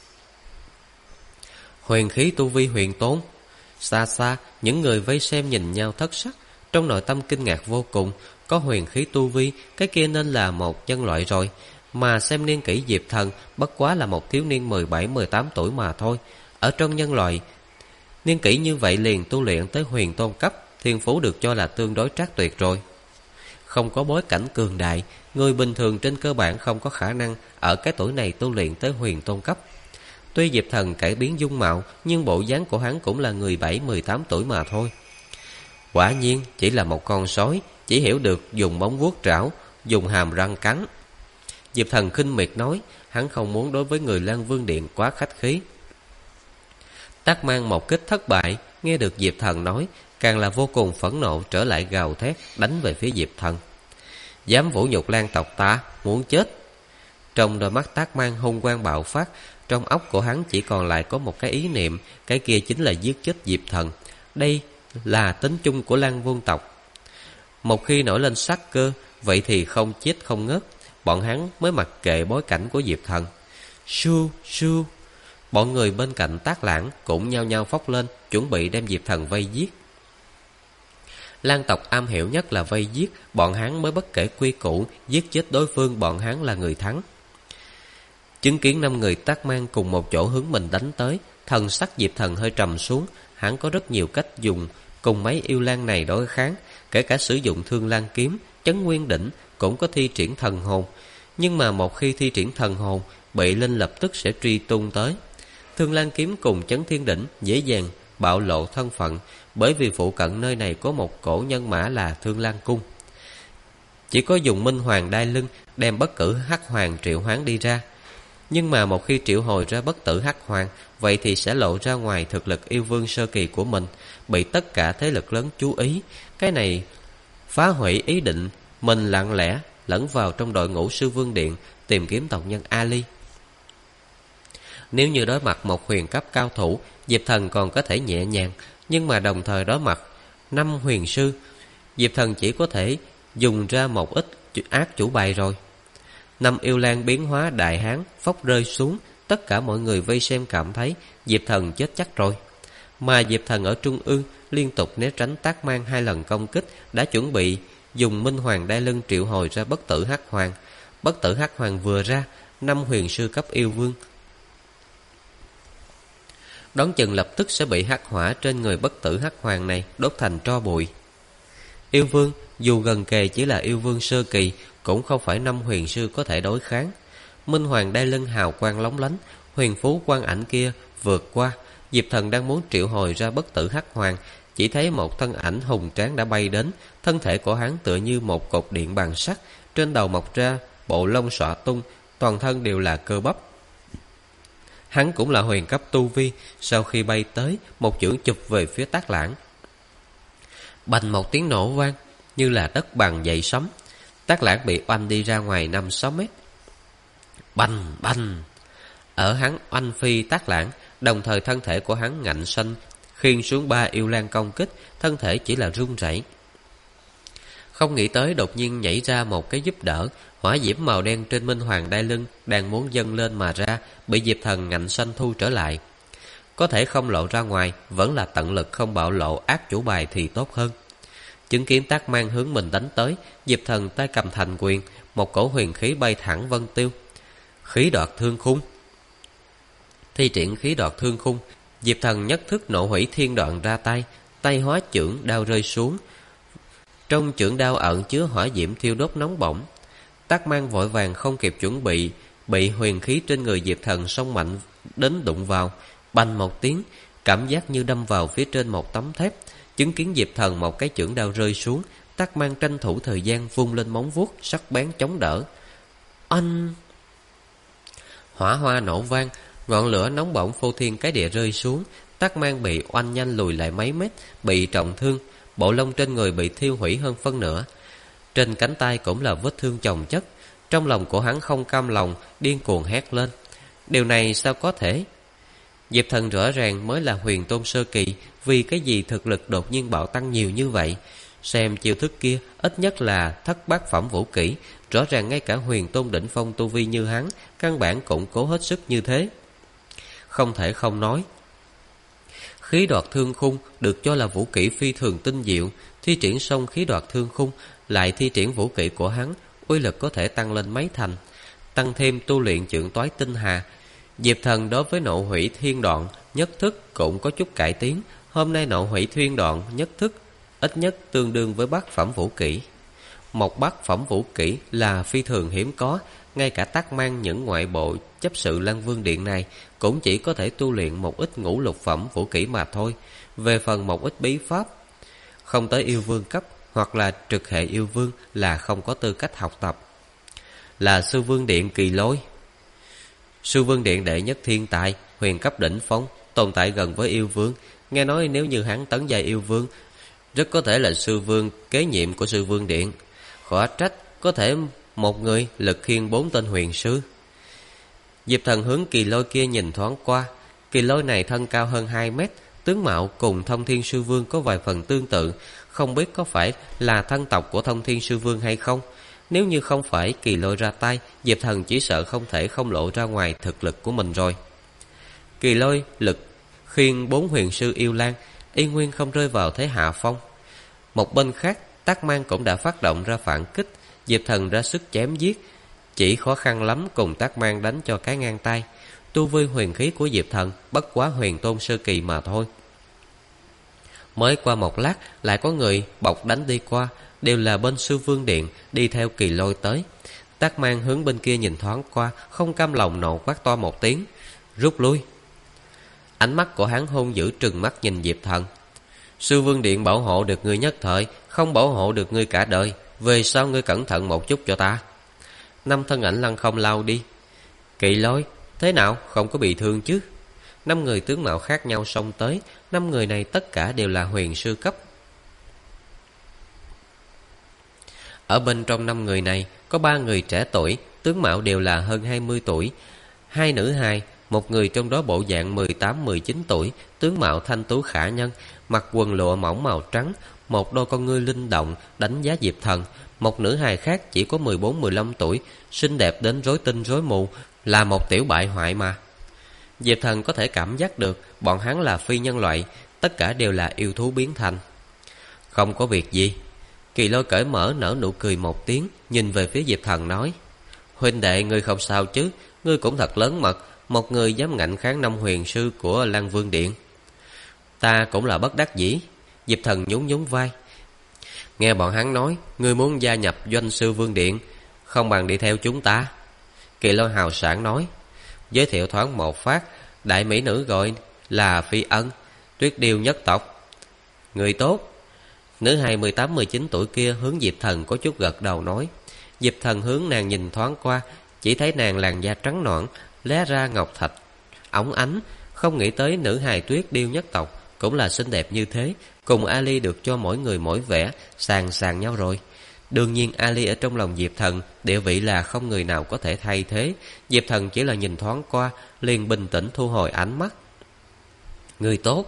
Huyền khí tu vi huyền tốn. Xa xa, những người vây xem nhìn nhau thất sắc, trong nội tâm kinh ngạc vô cùng. Có huyền khí tu vi, cái kia nên là một nhân loại rồi. Mà xem niên kỷ Diệp Thần, bất quá là một thiếu niên 17-18 tuổi mà thôi. Ở trong nhân loại, niên kỷ như vậy liền tu luyện tới huyền tôn cấp, thiên phú được cho là tương đối trác tuyệt rồi. Không có bối cảnh cường đại, người bình thường trên cơ bản không có khả năng ở cái tuổi này tu luyện tới huyền tôn cấp. Tuy Diệp Thần cải biến dung mạo, nhưng bộ dáng của hắn cũng là người 17-18 tuổi mà thôi. Quả nhiên chỉ là một con sói, chỉ hiểu được dùng móng vuốt trảo, dùng hàm răng cắn. Diệp Thần khinh miệt nói, hắn không muốn đối với người Lan Vương Điện quá khách khí. Tác Mang một kích thất bại, nghe được Diệp Thần nói, càng là vô cùng phẫn nộ, trở lại gào thét đánh về phía Diệp Thần. Dám vũ nhục Lan tộc ta, muốn chết. Trong đôi mắt Tác Mang hung quang bạo phát, trong óc của hắn chỉ còn lại có một cái ý niệm, cái kia chính là giết chết Diệp Thần. Đây là tính chung của Lan Vương tộc. Một khi nổi lên sát cơ, vậy thì không chết không ngớt, bọn hắn mới mặc kệ bối cảnh của Diệp Thần. Su su, bọn người bên cạnh Tác Lãng cũng nhao nhao phóc lên, chuẩn bị đem Diệp Thần vây giết. Lan tộc am hiểu nhất là vây giết, bọn hắn mới bất kể quy củ, giết chết đối phương, bọn hắn là người thắng. Chứng kiến 5 người Tác Mang cùng một chỗ hướng mình đánh tới, thần sắc Diệp Thần hơi trầm xuống. Hắn có rất nhiều cách dùng cùng mấy yêu lang này đối kháng, kể cả sử dụng Thương Lan kiếm, Chấn Nguyên đỉnh, cũng có thi triển thần hồn. Nhưng mà một khi thi triển thần hồn, bị linh lập tức sẽ truy tung tới. Thương Lan kiếm cùng Chấn Thiên đỉnh dễ dàng bạo lộ thân phận, bởi vì phụ cận nơi này có một cổ nhân mã là Thương Lan cung. Chỉ có dùng Minh Hoàng đai lưng đem bất tử Hắc Hoàng triệu hoán đi ra. Nhưng mà một khi triệu hồi ra bất tử Hắc Hoàng, vậy thì sẽ lộ ra ngoài thực lực yêu vương sơ kỳ của mình, bị tất cả thế lực lớn chú ý. Cái này phá hủy ý định mình lặng lẽ lẫn vào trong đội ngũ Sư Vương Điện tìm kiếm tộc nhân Ali. Nếu như đối mặt một huyền cấp cao thủ, Diệp Thần còn có thể nhẹ nhàng, nhưng mà đồng thời đối mặt 5 huyền sư, Diệp Thần chỉ có thể dùng ra một ít ác chủ bài rồi. 5 yêu lang biến hóa đại hán phốc rơi xuống, tất cả mọi người vây xem cảm thấy Diệp Thần chết chắc rồi. Mà Diệp Thần ở trung ương liên tục né tránh Tác Mang 2 lần công kích, đã chuẩn bị dùng Minh Hoàng đai lưng triệu hồi ra bất tử Hắc Hoàng. Bất tử Hắc Hoàng vừa ra, 5 huyền sư cấp yêu vương đón chừng lập tức sẽ bị hắc hỏa trên người bất tử Hắc Hoàng này đốt thành tro bụi. Yêu vương dù gần kề chỉ là yêu vương sơ kỳ, cũng không phải 5 huyền sư có thể đối kháng. Minh Hoàng đai lưng hào quang lóng lánh, huyền phú quang ảnh kia vượt qua. Diệp Thần đang muốn triệu hồi ra bất tử Hắc Hoàng, chỉ thấy một thân ảnh hùng tráng đã bay đến. Thân thể của hắn tựa như một cột điện bằng sắt, trên đầu mọc ra bộ lông xõa tung, toàn thân đều là cơ bắp. Hắn cũng là huyền cấp tu vi. Sau khi bay tới, một chưởng chụp về phía Tác Lãng. Bành một tiếng nổ vang, như là đất bằng dậy sóng. Tác Lãng bị oanh đi ra ngoài 5-6 mét. Bành bành. Ở hắn oanh phi Tác Lãng, đồng thời thân thể của hắn ngạnh xanh khiêng xuống 3 yêu lang công kích, thân thể chỉ là run rẩy. Không nghĩ tới đột nhiên nhảy ra một cái giúp đỡ, hỏa diễm màu đen trên minh hoàng đai lưng đang muốn dâng lên mà ra, bị Diệp Thần ngạnh xanh thu trở lại. Có thể không lộ ra ngoài, vẫn là tận lực không bạo lộ ác chủ bài thì tốt hơn. Chứng kiến Tác Mang hướng mình đánh tới, Diệp Thần tay cầm thành quyền, một cổ huyền khí bay thẳng vân tiêu. Khí đoạt thương khung. Thi triển khí đoạt thương khung, Diệp Thần nhất thức nộ hủy thiên đoạn ra tay, tay hóa chưởng đao rơi xuống. Trong chưởng đao ẩn chứa hỏa diễm thiêu đốt nóng bỏng. Tác Mang vội vàng không kịp chuẩn bị huyền khí trên người Diệp Thần xông mạnh đến đụng vào, bành một tiếng, cảm giác như đâm vào phía trên một tấm thép. Chứng kiến Diệp Thần một cái chưởng đao rơi xuống, Tác Mang tranh thủ thời gian vung lên móng vuốt sắc bén chống đỡ. Anh! Hỏa hoa nổ vang, ngọn lửa nóng bỏng phô thiên cái địa rơi xuống. Tác Mang bị oanh nhanh lùi lại mấy mét, bị trọng thương, bộ lông trên người bị thiêu hủy hơn phân nửa. Trên cánh tay cũng là vết thương chồng chất. Trong lòng của hắn không cam lòng, điên cuồng hét lên. Điều này sao có thể? Diệp Thần rõ ràng mới là huyền tôn sơ kỳ, vì cái gì thực lực đột nhiên bạo tăng nhiều như vậy? Xem chiêu thức kia, ít nhất là thất bát phẩm vũ kỹ, rõ ràng ngay cả huyền tôn đỉnh phong tu vi như hắn, căn bản cũng cố hết sức như thế. Không thể không nói, khí đoạt thương khung được cho là vũ kỹ phi thường tinh diệu, thi triển xong khí đoạt thương khung, lại thi triển vũ kỹ của hắn, uy lực có thể tăng lên mấy thành. Tăng thêm tu luyện chưởng toái tinh hà, Diệp Thần đối với nộ hủy thiên đoạn nhất thức cũng có chút cải tiến. Hôm nay nộ hủy thiên đoạn nhất thức ít nhất tương đương với bát phẩm vũ kỹ. Một bát phẩm vũ kỹ là phi thường hiếm có, ngay cả Tác Mang những ngoại bộ chấp sự Lăng Vương Điện này cũng chỉ có thể tu luyện một ít ngũ lục phẩm vũ kỹ mà thôi. Về phần một ít bí pháp, không tới yêu vương cấp hoặc là trực hệ yêu vương là không có tư cách học tập. Là Sư Vương Điện Kỳ Lôi. Sư Vương Điện đệ nhất thiên tài, huyền cấp đỉnh phong, tồn tại gần với yêu vương. Nghe nói nếu như hắn tấn giai yêu vương, rất có thể là sư vương kế nhiệm của Sư Vương Điện. Khó trách có thể một người lực khiêng 4 tên huyền sư. Diệp Thần hướng Kỳ Lôi kia nhìn thoáng qua. Kỳ Lôi này thân cao hơn 2 mét, tướng mạo cùng Thông Thiên Sư Vương có vài phần tương tự, không biết có phải là thân tộc của Thông Thiên Sư Vương hay không. Nếu như không phải Kỳ Lôi ra tay, Diệp Thần chỉ sợ không thể không lộ ra ngoài thực lực của mình rồi. Kỳ Lôi lực khiêng 4 huyền sư yêu lang, y nguyên không rơi vào thế hạ phong. Một bên khác, Tác Mang cũng đã phát động ra phản kích. Diệp Thần ra sức chém giết, chỉ khó khăn lắm cùng Tác Mang đánh cho cái ngang tay. Tu vi huyền khí của Diệp Thần bất quá huyền tôn sơ kỳ mà thôi. Mới qua một lát, lại có người bọc đánh đi qua, đều là bên Sư Vương Điện đi theo Kỳ Lôi tới. Tác Mang hướng bên kia nhìn thoáng qua, không cam lòng nộ quát to một tiếng, rút lui. Ánh mắt của hắn hung dữ trừng mắt nhìn Diệp Thần. Sư Vương Điện bảo hộ được ngươi nhất thời, không bảo hộ được ngươi cả đời. Về sau ngươi cẩn thận một chút cho ta. 5 thân ảnh lăng không lao đi. Kỳ Lôi, thế nào, không có bị thương chứ? 5 người tướng mạo khác nhau xông tới. 5 người này tất cả đều là huyền sư cấp. Ở bên trong 5 người này có 3 người trẻ tuổi, tướng mạo đều là hơn 20 tuổi. 2 nữ hài, một người trong đó bộ dạng 18-19 tuổi, tướng mạo thanh tú khả nhân, mặc quần lụa mỏng màu trắng, một đôi con ngươi linh động đánh giá Diệp Thần. Một nữ hài khác chỉ có 14-15 tuổi, xinh đẹp đến rối tinh rối mù, là một tiểu bại hoại mà. Diệp Thần có thể cảm giác được bọn hắn là phi nhân loại, tất cả đều là yêu thú biến thành. Không có việc gì. Kỳ Lôi cởi mở nở nụ cười một tiếng, nhìn về phía Diệp Thần nói, huynh đệ ngươi không sao chứ? Ngươi cũng thật lớn mật, một người dám ngạnh kháng 5 huyền sư của Lăng Vương Điện. Ta cũng là bất đắc dĩ. Diệp Thần nhún nhún vai. Nghe bọn hắn nói ngươi muốn gia nhập doanh Sư Vương Điện, không bằng đi theo chúng ta. Kỳ Lôi hào sảng nói. Giới thiệu thoáng một phát, đại mỹ nữ gọi là Phi Ân, Tuyết Điêu nhất tộc. Người tốt. Nữ hài 18-19 tuổi kia hướng Diệp Thần có chút gật đầu nói. Diệp Thần hướng nàng nhìn thoáng qua, chỉ thấy nàng làn da trắng nõn, lóe ra ngọc thạch óng ánh. Không nghĩ tới nữ hài Tuyết Điêu nhất tộc cũng là xinh đẹp như thế. Cùng Ali được cho mỗi người mỗi vẻ, sàng nhau rồi. Đương nhiên Ali ở trong lòng Diệp Thần địa vị là không người nào có thể thay thế. Diệp Thần chỉ là nhìn thoáng qua, liền bình tĩnh thu hồi ánh mắt. Người tốt.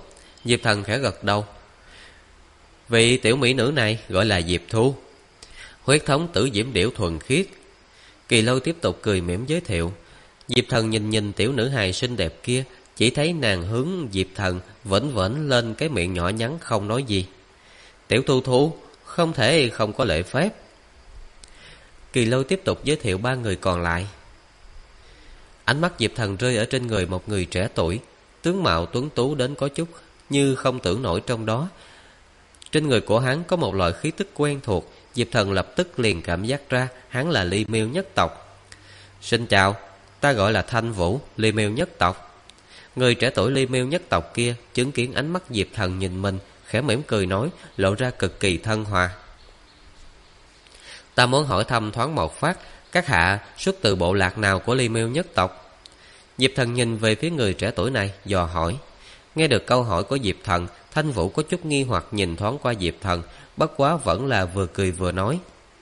Diệp Thần khẽ gật đầu. Vị tiểu mỹ nữ này gọi là Diệp Thu, huyết thống tử diễm điểu thuần khiết. Kỳ Lôi tiếp tục cười mỉm giới thiệu. Diệp Thần nhìn tiểu nữ hài xinh đẹp kia, chỉ thấy nàng hướng Diệp Thần vểnh vểnh lên cái miệng nhỏ nhắn không nói gì. Tiểu Thu Thu, không thể không có lễ phép. Kỳ Lôi tiếp tục giới thiệu ba người còn lại. Ánh mắt Diệp Thần rơi ở trên người một người trẻ tuổi, tướng mạo tuấn tú đến có chút như không tưởng nổi trong đó. Trên người của hắn có một loại khí tức quen thuộc. Diệp Thần lập tức liền cảm giác ra hắn là Ly Miêu nhất tộc. Xin chào, ta gọi là Thanh Vũ, Ly Miêu nhất tộc. Người trẻ tuổi Ly Miêu nhất tộc kia chứng kiến ánh mắt Diệp Thần nhìn mình, khẽ mỉm cười nói, lộ ra cực kỳ thân hòa. Ta muốn hỏi thăm thoáng một phát, các hạ xuất từ bộ lạc nào của Ly Miêu nhất tộc? Diệp Thần nhìn về phía người trẻ tuổi này, dò hỏi. Nghe được câu hỏi của Diệp Thần, Thanh Vũ có chút nghi hoặc nhìn thoáng qua Diệp Thần, bất quá vẫn là vừa cười vừa nói.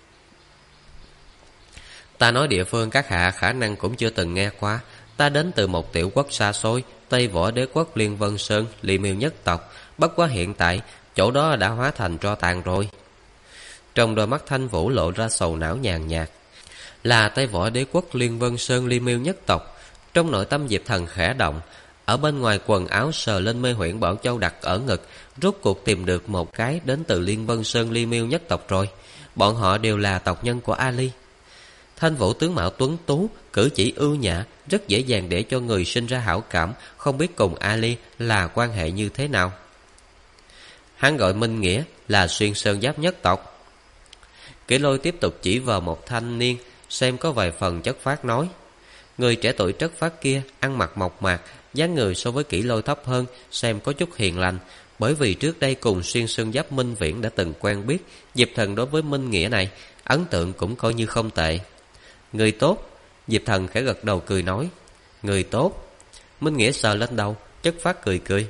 Ta nói địa phương các hạ khả năng cũng chưa từng nghe qua. Ta đến từ một tiểu quốc xa xôi, Tây Võ Đế quốc Liên Vân Sơn, Ly Miêu nhất tộc. Bất quá hiện tại, chỗ đó đã hóa thành tro tàn rồi. Trong đôi mắt Thanh Vũ lộ ra sầu não nhàn nhạt. Là Tây Võ Đế quốc Liên Vân Sơn, Ly Miêu nhất tộc. Trong nội tâm Diệp Thần khẽ động. Ở bên ngoài quần áo sờ lên mê huyễn Bảo Châu đặt ở ngực, rốt cuộc tìm được một cái đến từ Liên Vân Sơn Ly Miêu nhất tộc rồi. Bọn họ đều là tộc nhân của Ali. Thanh Vũ tướng mạo tuấn tú, cử chỉ ưu nhã, rất dễ dàng để cho người sinh ra hảo cảm, không biết cùng Ali là quan hệ như thế nào. Hắn gọi Minh Nghĩa, là Xuyên Sơn Giáp nhất tộc. Kỷ Lôi tiếp tục chỉ vào một thanh niên, xem có vài phần chất phác nói. Người trẻ tuổi chất phác kia ăn mặc mộc mạc, dáng người so với Kỷ Lôi thấp hơn, xem có chút hiền lành. Bởi vì trước đây cùng Xuyên Sơn Giáp Minh Viễn đã từng quen biết, Diệp Thần đối với Minh Nghĩa này ấn tượng cũng coi như không tệ. Người tốt. Diệp Thần khẽ gật đầu cười nói. Người tốt. Minh Nghĩa sờ lên đầu, chất phát cười cười.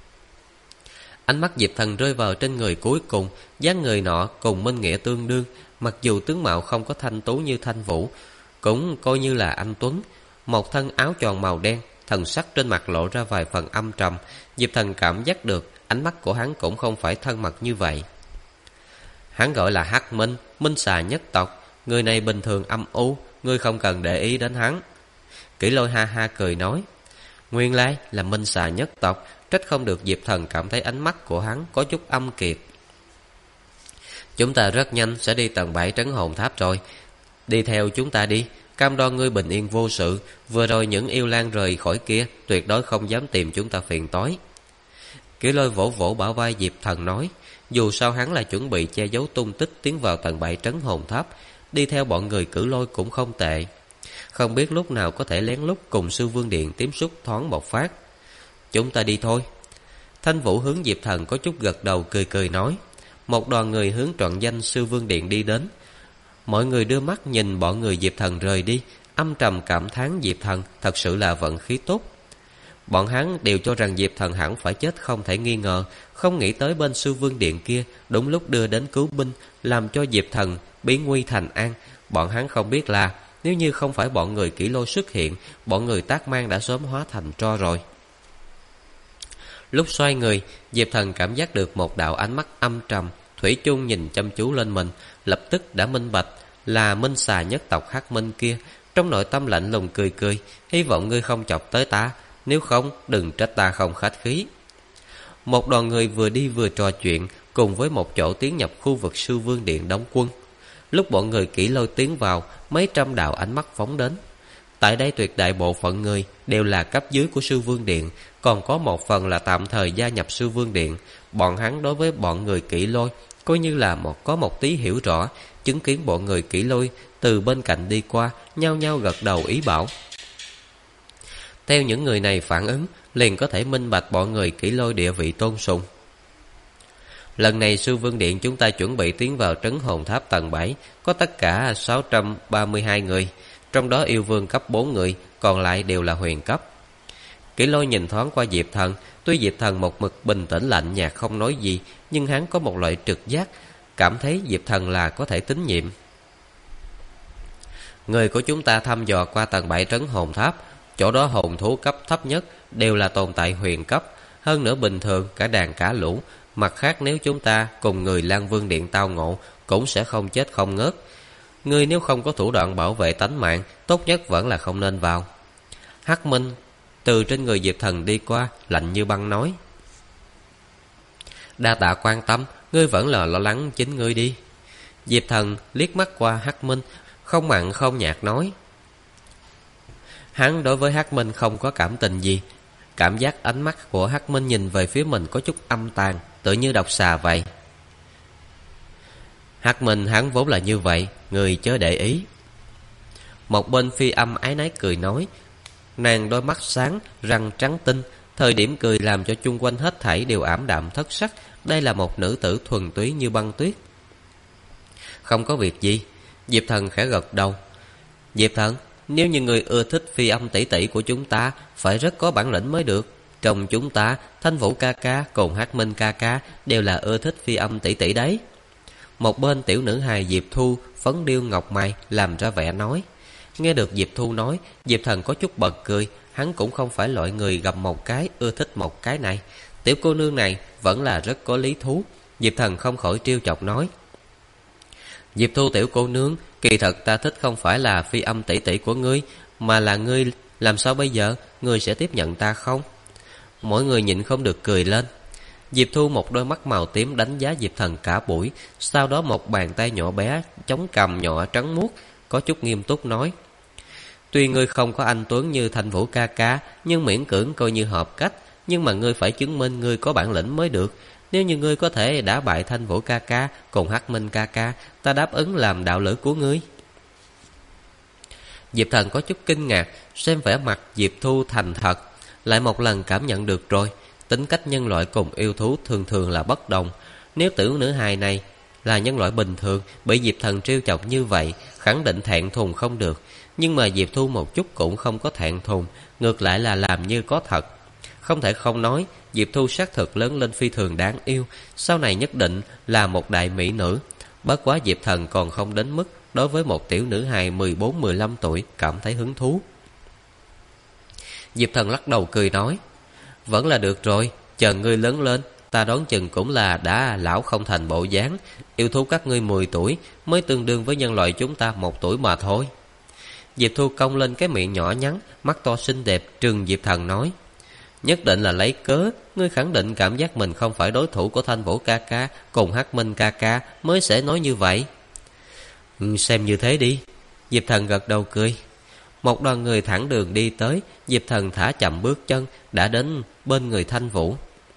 Ánh mắt Diệp Thần rơi vào trên người cuối cùng, dáng người nọ cùng Minh Nghĩa tương đương, mặc dù tướng mạo không có thanh tú như Thanh Vũ, cũng coi như là anh tuấn. Một thân áo tròn màu đen, thần sắc trên mặt lộ ra vài phần âm trầm. Diệp Thần cảm giác được ánh mắt của hắn cũng không phải thân mật như vậy. Hắn gọi là Hắc Minh, Minh Xà nhất tộc. Người này bình thường âm u, ngươi không cần để ý đến hắn. Kỷ Lôi ha ha cười nói. Nguyên lai là Minh Xà nhất tộc, trách không được Diệp Thần cảm thấy ánh mắt của hắn có chút âm kiệt. Chúng ta rất nhanh sẽ đi tầng 7 trấn hồn tháp rồi. Đi theo chúng ta đi, cam đoan ngươi bình yên vô sự. Vừa rồi những yêu lang rời khỏi kia tuyệt đối không dám tìm chúng ta phiền toái. Kỷ Lôi vỗ vỗ bả vai Diệp Thần nói. Dù sao hắn là chuẩn bị che giấu tung tích tiến vào tầng 7 trấn hồn tháp, đi theo bọn người Cử Lôi cũng không tệ. Không biết lúc nào có thể lén lút cùng Sư Vương Điện tiếp xúc thoáng một phát. Chúng ta đi thôi. Thanh Vũ hướng Diệp Thần có chút gật đầu cười cười nói. Một đoàn người hướng trọn danh Sư Vương Điện đi đến. Mọi người đưa mắt nhìn bọn người Diệp Thần rời đi, âm trầm cảm thán Diệp Thần thật sự là vận khí tốt. Bọn hắn đều cho rằng Diệp Thần hẳn phải chết không thể nghi ngờ, không nghĩ tới bên Sư Vương Điện kia đúng lúc đưa đến cứu binh, làm cho Diệp Thần biến nguy thành an. Bọn hắn không biết là nếu như không phải bọn người Kỷ Lôi xuất hiện, bọn người Tác Mang đã sớm hóa thành tro rồi. Lúc xoay người, Diệp Thần cảm giác được một đạo ánh mắt âm trầm thủy chung nhìn chăm chú lên mình, lập tức đã minh bạch là Minh Xà nhất tộc Hắc Minh kia. Trong nội tâm lạnh lùng cười cười, hy vọng ngươi không chọc tới ta, nếu không đừng trách ta không khách khí. Một đoàn người vừa đi vừa trò chuyện, cùng với một chỗ tiến nhập khu vực Sư Vương Điện đóng quân. Lúc bọn người Kỷ Lôi tiến vào, mấy trăm đạo ánh mắt phóng đến. Tại đây tuyệt đại bộ phận người đều là cấp dưới của Sư Vương Điện, còn có một phần là tạm thời gia nhập Sư Vương Điện. Bọn hắn đối với bọn người Kỷ Lôi coi như là có một tí hiểu rõ, chứng kiến bọn người Kỷ Lôi từ bên cạnh đi qua, nhao nhao gật đầu ý bảo. Theo những người này phản ứng, liền có thể minh bạch bọn người Kỷ Lôi địa vị tôn sùng. Lần này Sư Vương Điện chúng ta chuẩn bị tiến vào trấn hồn tháp tầng 7, có tất cả 632 người, trong đó yêu vương cấp 4 người, còn lại đều là huyền cấp. Kỷ Lôi nhìn thoáng qua Diệp Thần, tuy Diệp Thần một mực bình tĩnh lạnh nhạt không nói gì, nhưng hắn có một loại trực giác, cảm thấy Diệp Thần là có thể tín nhiệm. Người của chúng ta thăm dò qua tầng 7 trấn hồn tháp, chỗ đó hồn thú cấp thấp nhất đều là tồn tại huyền cấp, Hơn nữa bình thường cả đàn cả lũ. Mặt khác nếu chúng ta cùng người Lan Vương Điện tao ngộ cũng sẽ không chết không ngớt. Ngươi nếu không có thủ đoạn bảo vệ tánh mạng, tốt nhất vẫn là không nên vào. Hắc Minh từ trên người Diệp Thần đi qua, lạnh như băng nói: Đa tạ quan tâm, ngươi vẫn là lo lắng chính ngươi đi. Diệp Thần liếc mắt qua Hắc Minh, không mặn không nhạt nói. Hắn đối với Hắc Minh không có cảm tình gì. Cảm giác ánh mắt của Hắc Minh nhìn về phía mình có chút âm tàn, tựa như độc xà vậy. Hắc Minh hắn vốn là như vậy, người chớ để ý. Một bên Phi Âm ái náy cười nói. Nàng đôi mắt sáng, răng trắng tinh. Thời điểm cười làm cho chung quanh hết thảy đều ảm đạm thất sắc. Đây là một nữ tử thuần túy như băng tuyết. Không có việc gì. Diệp Thần khẽ gật đầu. Diệp Thần, nếu như người ưa thích Phi Âm tỷ tỷ của chúng ta, phải rất có bản lĩnh mới được. Trong chúng ta, Thanh Vũ ca ca cùng Hắc Minh ca ca đều là ưa thích Phi Âm tỷ tỷ đấy. Một bên tiểu nữ hài Diệp Thu phấn điêu ngọc mày làm ra vẻ nói. Nghe được Diệp Thu nói, Diệp Thần có chút bật cười. Hắn cũng không phải loại người gặp một cái ưa thích một cái này. Tiểu cô nương này vẫn là rất có lý thú. Diệp Thần không khỏi trêu chọc nói. Diệp Thu tiểu cô nương, kỳ thật ta thích không phải là Phi Âm tỷ tỷ của ngươi, mà là ngươi. Làm sao bây giờ, ngươi sẽ tiếp nhận ta không? Mỗi người nhịn không được cười lên. Diệp Thu một đôi mắt màu tím đánh giá Diệp Thần cả buổi. Sau đó một bàn tay nhỏ bé chống cằm nhỏ trắng muốt, có chút nghiêm túc nói. Tuy ngươi không có anh tuấn như Thanh Vũ ca ca, nhưng miễn cưỡng coi như hợp cách. Nhưng mà ngươi phải chứng minh ngươi có bản lĩnh mới được. Nếu như ngươi có thể đả bại Thanh Vũ ca ca cùng Hắc Minh ca ca, ta đáp ứng làm đạo lữ của ngươi. Diệp Thần có chút kinh ngạc, xem vẻ mặt Diệp Thu thành thật, lại một lần cảm nhận được rồi. Tính cách nhân loại cùng yêu thú thường thường là bất đồng. Nếu tiểu nữ hài này là nhân loại bình thường, bị Diệp Thần trêu chọc như vậy, khẳng định thẹn thùng không được. Nhưng mà Diệp Thu một chút cũng không có thẹn thùng, ngược lại là làm như có thật. Không thể không nói, Diệp Thu xác thực lớn lên phi thường đáng yêu, sau này nhất định là một đại mỹ nữ. Bất quá Diệp Thần còn không đến mức đối với một tiểu nữ hài 14-15 tuổi cảm thấy hứng thú. Diệp Thần lắc đầu cười nói. Vẫn là được rồi, chờ ngươi lớn lên, ta đoán chừng cũng là đã lão không thành bộ dáng. Yêu thú các ngươi 10 tuổi mới tương đương với nhân loại chúng ta 1 tuổi mà thôi. Diệp Thu cong lên cái miệng nhỏ nhắn, mắt to xinh đẹp trừng Diệp Thần nói. Nhất định là lấy cớ, ngươi khẳng định cảm giác mình không phải đối thủ của Thanh Vũ ca ca cùng Hắc Minh ca ca mới sẽ nói như vậy. Xem như thế đi. Diệp Thần gật đầu cười. Một đoàn người thẳng đường đi tới, Diệp Thần thả chậm bước chân, đã đến bên người Thanh Vũ.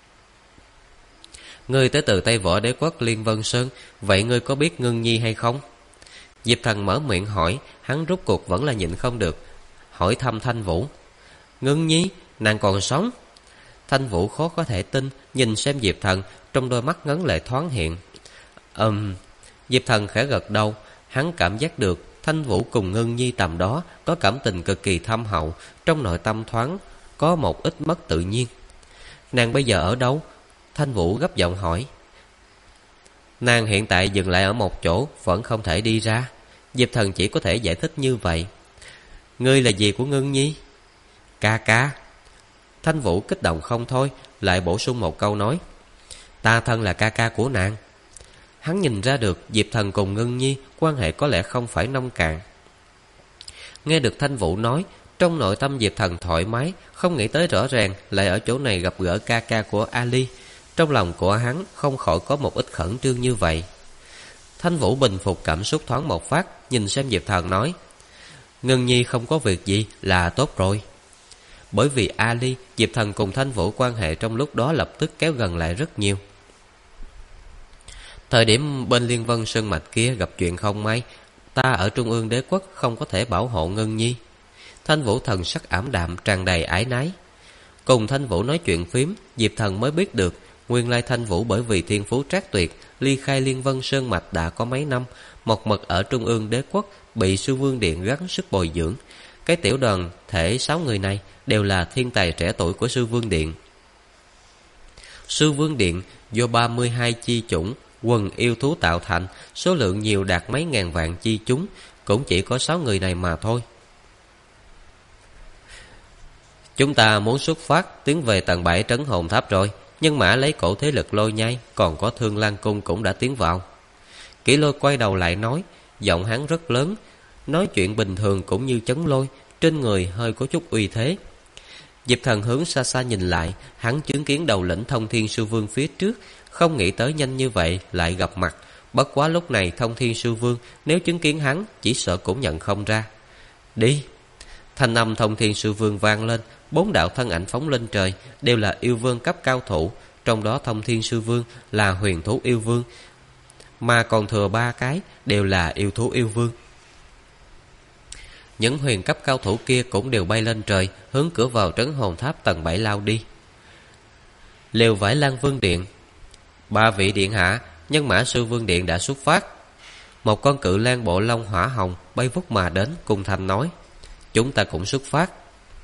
Ngươi tới từ Tây Võ Đế quốc Liên Vân Sơn, vậy ngươi có biết Ngưng Nhi hay không? Diệp Thần mở miệng hỏi, hắn rốt cuộc vẫn là nhịn không được, hỏi thăm Thanh Vũ. Ngưng Nhi, nàng còn sống? Thanh Vũ khó có thể tin, nhìn xem Diệp Thần, trong đôi mắt ngấn lệ thoáng hiện. Diệp Thần khẽ gật đầu, hắn cảm giác được Thanh Vũ cùng Ngưng Nhi tầm đó có cảm tình cực kỳ thâm hậu, trong nội tâm thoáng có một ít mất tự nhiên. Nàng bây giờ ở đâu? Thanh Vũ gấp giọng hỏi. Nàng hiện tại dừng lại ở một chỗ, vẫn không thể đi ra. Diệp Thần chỉ có thể giải thích như vậy. Ngươi là gì của Ngưng Nhi? Ca ca. Thanh Vũ kích động không thôi, lại bổ sung một câu nói. Ta thân là ca ca của nàng. Hắn nhìn ra được Diệp Thần cùng Ngưng Nhi quan hệ có lẽ không phải nông cạn. Nghe được Thanh Vũ nói, trong nội tâm Diệp Thần thoải mái, không nghĩ tới rõ ràng lại ở chỗ này gặp gỡ ca ca của Ali. Trong lòng của hắn không khỏi có một ít khẩn trương như vậy. Thanh Vũ bình phục cảm xúc thoáng một phát, nhìn xem Diệp Thần nói. Ngưng Nhi không có việc gì là tốt rồi. Bởi vì Ali, Diệp Thần cùng Thanh Vũ quan hệ trong lúc đó lập tức kéo gần lại rất nhiều. Thời điểm bên Liên Vân Sơn Mạch kia gặp chuyện không may, ta ở Trung ương Đế quốc không có thể bảo hộ Ngưng Nhi. Thanh Vũ thần sắc ảm đạm tràn đầy ái nái. Cùng Thanh Vũ nói chuyện phím, Diệp Thần mới biết được nguyên lai Thanh Vũ bởi vì thiên phú trác tuyệt, ly khai Liên Vân Sơn Mạch đã có mấy năm, một mực ở Trung ương Đế quốc bị Sư Vương Điện gắng sức bồi dưỡng. Cái tiểu đoàn thể 6 người này đều là thiên tài trẻ tuổi của Sư Vương Điện. Sư Vương Điện do 32 chi chủng quần yêu thú tạo thành, số lượng nhiều đạt mấy ngàn vạn chi chúng, cũng chỉ có 6 người này mà thôi. Chúng ta muốn xuất phát tiến về tầng 7 trấn hồn tháp rồi, nhưng mã lấy cổ thế lực Lôi Nhai, còn có Thương Lan Cung cũng đã tiến vào. Kỷ Lôi quay đầu lại nói, giọng hắn rất lớn, nói chuyện bình thường cũng như chấn lôi, trên người hơi có chút uy thế. Diệp Thần hướng xa xa nhìn lại, hắn chứng kiến đầu lĩnh Thông Thiên Sư Vương phía trước, không nghĩ tới nhanh như vậy lại gặp mặt. Bất quá lúc này Thông Thiên Sư Vương nếu chứng kiến hắn, chỉ sợ cũng nhận không ra. Đi! Thanh âm Thông Thiên Sư Vương vang lên, 4 đạo thân ảnh phóng lên trời, đều là yêu vương cấp cao thủ. Trong đó Thông Thiên Sư Vương là huyền thú yêu vương, mà còn thừa 3 cái đều là yêu thú yêu vương. Những huyền cấp cao thủ kia cũng đều bay lên trời, hướng cửa vào trấn hồn tháp tầng 7 lao đi. Lều vải Lan Vương Điện. 3 vị điện hạ, Nhân Mã Sư Vương Điện đã xuất phát. Một con cự lang bộ lông hỏa hồng bay vút mà đến, cung thanh nói, chúng ta cũng xuất phát.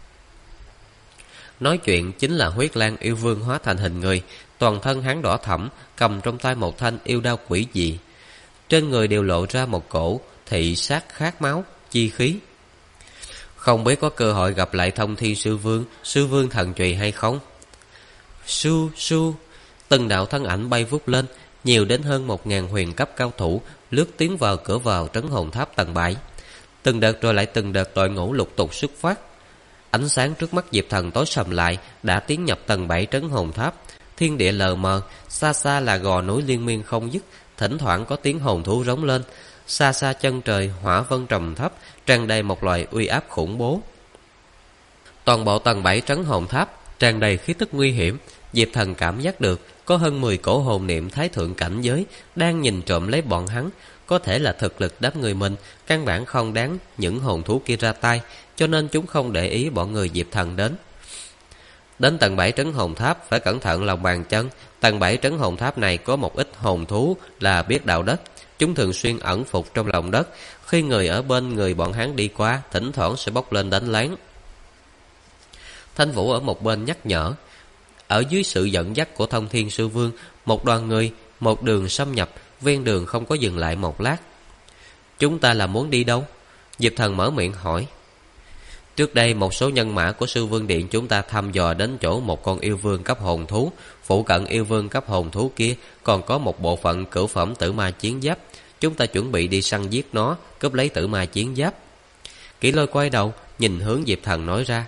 Nói chuyện chính là Huyết Lang yêu vương hóa thành hình người, toàn thân hắn đỏ thẫm, cầm trong tay một thanh yêu đao quỷ dị. Trên người đều lộ ra một cổ thị sát khát máu, chi khí. Không biết có cơ hội gặp lại Thông Thiên Sư Vương thần trùy hay không? Su su, từng đạo thân ảnh bay vút lên, nhiều đến hơn 1000 huyền cấp cao thủ lướt tiến vào cửa vào trấn hồn tháp tầng 7. Từng đợt rồi lại từng đợt đội ngũ lục tục xuất phát. Ánh sáng trước mắt Diệp Thần tối sầm lại, đã tiến nhập tầng 7 trấn hồn tháp. Thiên địa lờ mờ, xa xa là gò núi liên miên không dứt, thỉnh thoảng có tiếng hồn thú rống lên. Xa xa chân trời hỏa vân trầm thấp, tràn đầy một loại uy áp khủng bố. Toàn bộ tầng 7 trấn hồn tháp tràn đầy khí tức nguy hiểm. Diệp Thần cảm giác được có hơn 10 cổ hồn niệm thái thượng cảnh giới đang nhìn trộm lấy bọn hắn. Có thể là thực lực đám người mình căn bản không đáng những hồn thú kia ra tay, cho nên chúng không để ý bọn người Diệp Thần đến. Đến tầng 7 trấn hồn tháp phải cẩn thận lòng bàn chân. Tầng 7 trấn hồn tháp này có một ít hồn thú là biết đạo đất. Chúng thường xuyên ẩn phục trong lòng đất. Khi người ở bên người bọn hắn đi qua, thỉnh thoảng sẽ bốc lên đánh lén. Thanh Vũ ở một bên nhắc nhở. Ở dưới sự dẫn dắt của Thông Thiên Sư Vương, một đoàn người, một đường xâm nhập, ven đường không có dừng lại một lát. Chúng ta là muốn đi đâu? Diệp Thần mở miệng hỏi. Trước đây một số nhân mã của Sư Vương Điện chúng ta thăm dò đến chỗ một con yêu vương cấp hồn thú. Phụ cận yêu vương cấp hồn thú kia còn có một bộ phận cửu phẩm tử ma chiến giáp. Chúng ta chuẩn bị đi săn giết nó, cướp lấy tử ma chiến giáp. Kỷ Lôi quay đầu nhìn hướng Diệp Thần nói ra.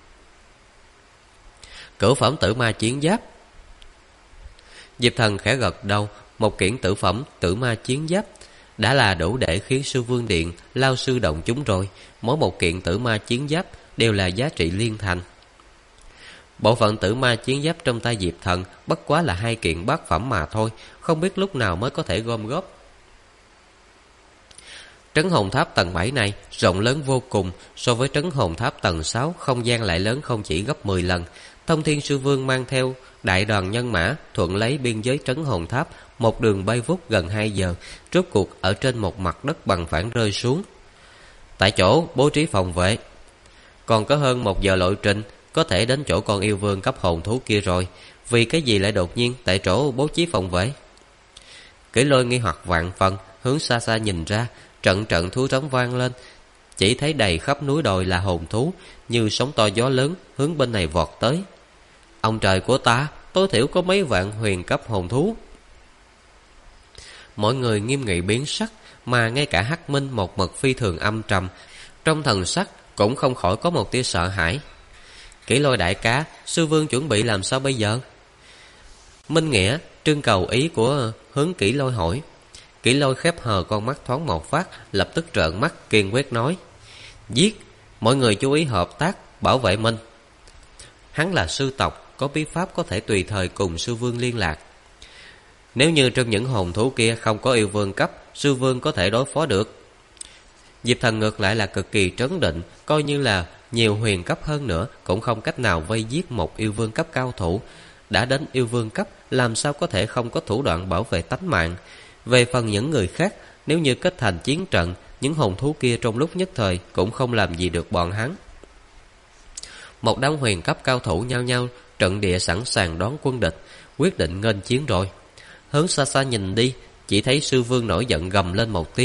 Cửu phẩm tử ma chiến giáp. Diệp Thần khẽ gật đầu. Một kiện tử phẩm tử ma chiến giáp đã là đủ để khiến Sư Vương Điện lao sư động chúng rồi. Mỗi một kiện tử ma chiến giáp đều là giá trị liên thành. Bộ phận tử ma chiến giáp trong tay Diệp Thần bất quá là 2 kiện bát phẩm mà thôi, không biết lúc nào mới có thể gom góp. Trấn hồn tháp tầng 7 này rộng lớn vô cùng, so với trấn hồn tháp tầng 6 không gian lại lớn không chỉ gấp 10 lần. Thông Thiên Sư Vương mang theo đại đoàn nhân mã thuận lấy biên giới trấn hồn tháp, một đường bay vút gần 2 giờ, rốt cuộc ở trên một mặt đất bằng phẳng rơi xuống. Tại chỗ bố trí phòng vệ. Còn có hơn 1 giờ lộ trình, có thể đến chỗ con yêu vương cấp hồn thú kia rồi. Vì cái gì lại đột nhiên tại chỗ bố trí phòng vệ? Kỷ Lôi nghi hoặc vạn phần, hướng xa xa nhìn ra, trận trận thú trống vang lên. Chỉ thấy đầy khắp núi đồi là hồn thú, như sóng to gió lớn hướng bên này vọt tới. Ông trời của ta, tối thiểu có mấy vạn huyền cấp hồn thú. Mọi người nghiêm nghị biến sắc, mà ngay cả Hắc Minh một mực phi thường âm trầm, trong thần sắc cũng không khỏi có một tia sợ hãi. Kỷ Lôi đại cá, Sư Vương chuẩn bị làm sao bây giờ? Minh Nghĩa trưng cầu ý của hướng Kỷ Lôi hỏi. Kỷ Lôi khép hờ con mắt thoáng một phát, lập tức trợn mắt kiên quyết nói. Giết, mọi người chú ý hợp tác, bảo vệ Minh. Hắn là sư tộc, có bí pháp có thể tùy thời cùng Sư Vương liên lạc. Nếu như trong những hồn thú kia không có yêu vương cấp, Sư Vương có thể đối phó được. Diệp Thần ngược lại là cực kỳ trấn định, coi như là nhiều huyền cấp hơn nữa cũng không cách nào vây giết một yêu vương cấp cao thủ. Đã đến yêu vương cấp, làm sao có thể không có thủ đoạn bảo vệ tánh mạng. Về phần những người khác, nếu như kết thành chiến trận, những hồn thú kia trong lúc nhất thời cũng không làm gì được bọn hắn. Một đám huyền cấp cao thủ nhau nhau trận địa sẵn sàng đón quân địch, quyết định nghênh chiến rồi. Hướng xa xa nhìn đi, chỉ thấy Sư Vương nổi giận gầm lên một tiếng,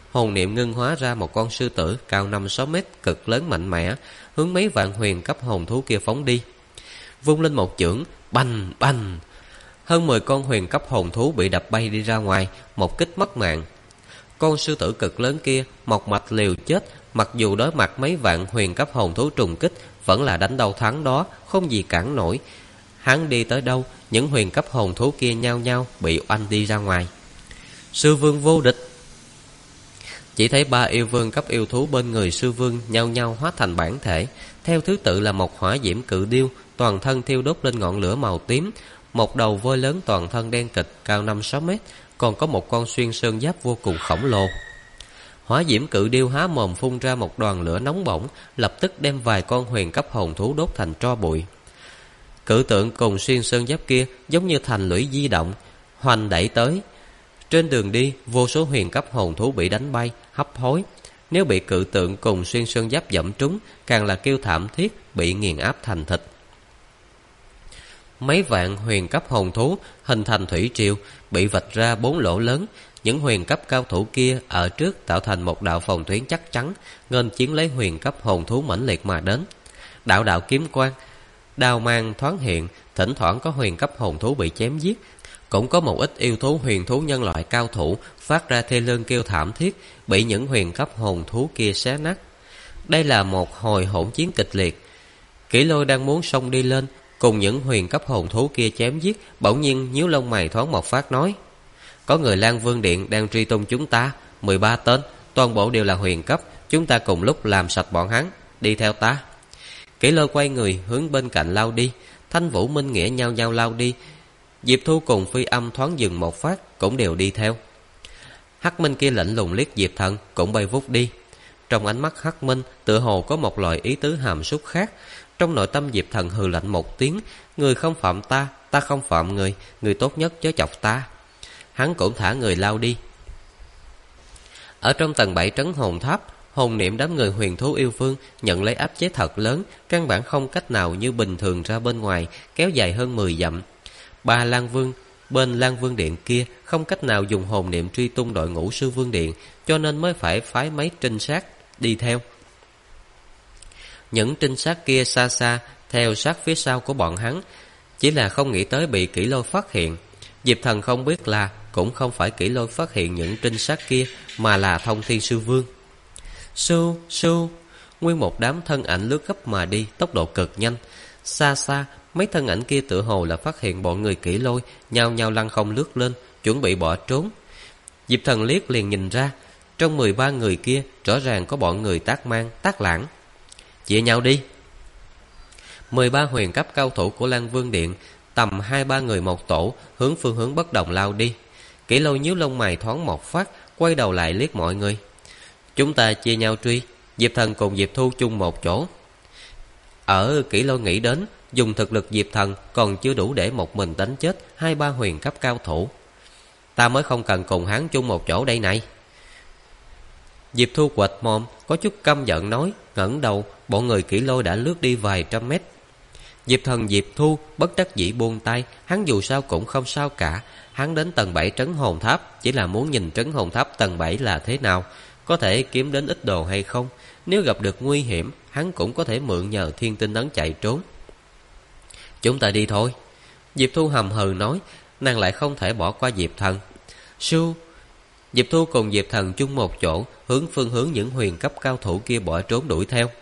hồn niệm ngưng hóa ra một con sư tử cao 5-6 mét, cực lớn mạnh mẽ, hướng mấy vạn huyền cấp hồn thú kia phóng đi. Vung lên một chưởng, bành bành, hơn 10 con huyền cấp hồn thú bị đập bay đi ra ngoài, một kích mất mạng. Con sư tử cực lớn kia một mạch liều chết, mặc dù đối mặt mấy vạn huyền cấp hồn thú trùng kích, vẫn là đánh đâu thắng đó, không gì cản nổi. Hắn đi tới đâu, những huyền cấp hồn thú kia nhao nhao bị oanh đi ra ngoài. Sư vương vô địch. Chỉ thấy 3 yêu vương cấp yêu thú bên người sư vương nhao nhao hóa thành bản thể, theo thứ tự là một hỏa diễm cự điêu, toàn thân thiêu đốt lên ngọn lửa màu tím, một đầu voi lớn toàn thân đen kịt cao 5-6 mét, còn có một con xuyên sơn giáp vô cùng khổng lồ. Hỏa diễm cự điêu há mồm phun ra một đoàn lửa nóng bỏng, lập tức đem vài con huyền cấp hồn thú đốt thành tro bụi. Cự tượng cùng xuyên sơn giáp kia giống như thành lũy di động, hoành đẩy tới. Trên đường đi, vô số huyền cấp hồn thú bị đánh bay, hấp hối. Nếu bị cự tượng cùng xuyên sơn giáp dẫm trúng, càng là kêu thảm thiết, bị nghiền áp thành thịt. Mấy vạn huyền cấp hồn thú hình thành thủy triều, bị vạch ra 4 lỗ lớn. Những huyền cấp cao thủ kia ở trước tạo thành một đạo phòng tuyến chắc chắn, nghênh chiến lấy huyền cấp hồn thú mãnh liệt mà đến. Đạo đạo kiếm quang, đao mang thoáng hiện, thỉnh thoảng có huyền cấp hồn thú bị chém giết. Cũng có một ít yêu thú huyền thú nhân loại cao thủ phát ra thê lương kêu thảm thiết, bị những huyền cấp hồn thú kia xé nát. Đây là một hồi hỗn chiến kịch liệt. Kỷ Lôi đang muốn xông đi lên cùng những huyền cấp hồn thú kia chém giết, bỗng nhiên nhíu lông mày thoáng một phát nói: có người Lan Vương Điện đang truy tung chúng ta, 13 tên, toàn bộ đều là huyền cấp, chúng ta cùng lúc làm sạch bọn hắn, đi theo ta. Kỷ Lôi quay người hướng bên cạnh lao đi, Thanh Vũ Minh Nghĩa nhao nhao lao đi. Diệp Thu cùng Phi Âm thoáng dừng một phát, cũng đều đi theo. Hắc Minh kia lạnh lùng liếc Diệp Thần, cũng bay vút đi. Trong ánh mắt Hắc Minh tựa hồ có một loại ý tứ hàm súc khác. Trong nội tâm Diệp Thần hừ lạnh một tiếng: người không phạm ta, ta không phạm người, người tốt nhất chớ chọc ta. Hắn cũng thả người lao đi. Ở trong tầng 7 trấn hồn tháp, hồn niệm đám người huyền thú yêu vương nhận lấy áp chế thật lớn, căn bản không cách nào như bình thường ra bên ngoài, kéo dài hơn 10 dặm. Ba Lan Vương bên Lan Vương Điện kia không cách nào dùng hồn niệm truy tung đội ngũ Sư Vương Điện, cho nên mới phải phái mấy trinh sát đi theo. Những trinh sát kia xa xa theo sát phía sau của bọn hắn, chỉ là không nghĩ tới bị Kỷ Lôi phát hiện. Diệp Thần không biết là cũng không phải Kỷ Lôi phát hiện những trinh sát kia, mà là Thông Thiên Sư Vương. Sưu sưu, nguyên một đám thân ảnh lướt gấp mà đi, tốc độ cực nhanh. Xa xa, mấy thân ảnh kia tựa hồ là phát hiện bọn người Kỷ Lôi, nhao nhao lăn không lướt lên, chuẩn bị bỏ trốn. Diệp Thần liếc liền nhìn ra, trong 13 người kia rõ ràng có bọn người Tác Mang, Tác Lãng. Chia nhau đi. 13 huyền cấp cao thủ của Lan Vương Điện tầm 2-3 người một tổ, hướng phương hướng bất đồng lao đi. Kỷ Lôi nhíu lông mày thoáng một phát, quay đầu lại liếc mọi người. Chúng ta chia nhau truy, Diệp Thần cùng Diệp Thu chung một chỗ. Ở Kỷ Lôi nghĩ đến, dùng thực lực Diệp Thần còn chưa đủ để một mình đánh chết 2-3 huyền cấp cao thủ. Ta mới không cần cùng hắn chung một chỗ đây này. Diệp Thu quệt mồm, có chút căm giận nói, ngẩng đầu, bọn người Kỷ Lôi đã lướt đi vài trăm mét. Diệp Thần Diệp Thu bất đắc dĩ buông tay, hắn dù sao cũng không sao cả. Hắn đến tầng 7 trấn hồn tháp chỉ là muốn nhìn trấn hồn tháp tầng 7 là thế nào, có thể kiếm đến ít đồ hay không. Nếu gặp được nguy hiểm, hắn cũng có thể mượn nhờ thiên tinh ấn chạy trốn. Chúng ta đi thôi. Diệp Thu hầm hừ nói, nàng lại không thể bỏ qua Diệp Thần. Sư, Diệp Thu cùng Diệp Thần chung một chỗ, hướng phương hướng những huyền cấp cao thủ kia bỏ trốn đuổi theo.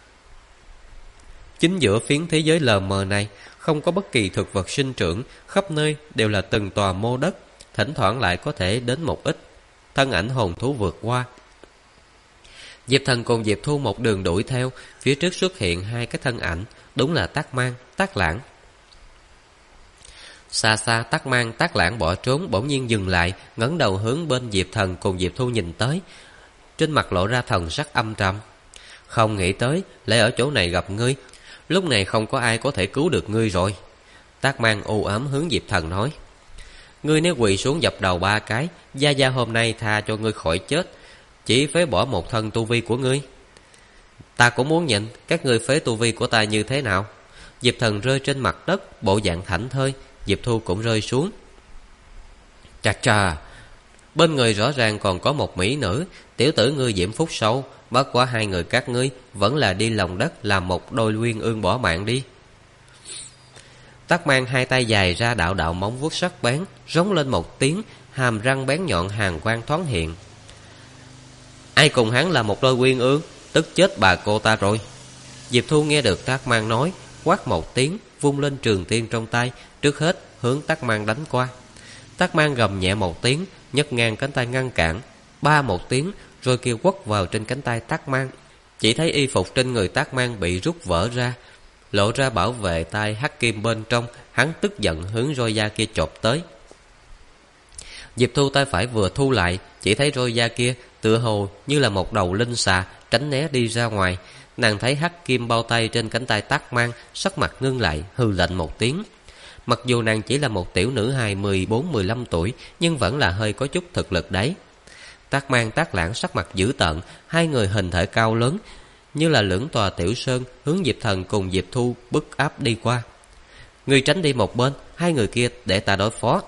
Chính giữa phiến thế giới lờ mờ này, không có bất kỳ thực vật sinh trưởng, khắp nơi đều là từng tòa mô đất, thỉnh thoảng lại có thể đến một ít thân ảnh hồn thú vượt qua. Diệp Thần cùng Diệp Thu một đường đuổi theo, phía trước xuất hiện hai cái thân ảnh, đúng là Tác Mang, Tác Lãng. Xa xa Tác Mang, Tác Lãng bỏ trốn, bỗng nhiên dừng lại, ngẩng đầu hướng bên Diệp Thần cùng Diệp Thu nhìn tới, trên mặt lộ ra thần sắc âm trầm. Không nghĩ tới lại ở chỗ này gặp ngươi, lúc này không có ai có thể cứu được ngươi rồi. Tác Mang u ám hướng Diệp Thần nói, ngươi nếu quỳ xuống dập đầu 3 cái, Gia Gia hôm nay tha cho ngươi khỏi chết, chỉ phế bỏ một thân tu vi của ngươi. Ta cũng muốn nhìn các ngươi phế tu vi của ta như thế nào. Diệp Thần rơi trên mặt đất, bộ dạng thảnh thơi. Diệp Thu cũng rơi xuống. Chà chà, Bên người rõ ràng còn có một mỹ nữ. Tiểu tử ngươi diễm phúc sâu, bất quá hai người các ngươi vẫn là đi lòng đất làm một đôi uyên ương bỏ mạng đi. Tắc Mang hai tay dài ra đạo đạo móng vuốt sắc bén, rống lên một tiếng, hàm răng bén nhọn hàn quang thoáng hiện. Ai cùng hắn là một đôi uyên ương, tức chết bà cô ta rồi. Diệp Thu nghe được Tắc Mang nói, quát một tiếng, vung lên trường tiên trong tay, trước hết hướng Tắc Mang đánh qua. Tắc Mang gầm nhẹ một tiếng, nhấc ngang cánh tay ngăn cản, ba một tiếng, rồi kêu quất vào trên cánh tay Tắc Mang. Chỉ thấy y phục trên người Tắc Mang bị rút vỡ ra, lộ ra bảo vệ tay hắc kim bên trong. Hắn tức giận hướng roi da kia chộp tới. Diệp Thu tay phải vừa thu lại, chỉ thấy roi da kia tựa hồ như là một đầu linh xà, tránh né đi ra ngoài. Nàng thấy hắc kim bao tay trên cánh tay Tắc Mang, sắc mặt ngưng lại, hừ lạnh một tiếng. Mặc dù nàng chỉ là một tiểu nữ hài 14-15 tuổi, nhưng vẫn là hơi có chút thực lực đấy. Tắc Mang, Tắc Lãng sắc mặt dữ tợn, hai người hình thể cao lớn, như là lưỡng tòa tiểu sơn, hướng Diệp Thần cùng Diệp Thu bức áp đi qua. Ngươi tránh đi một bên, hai người kia để ta đối phó.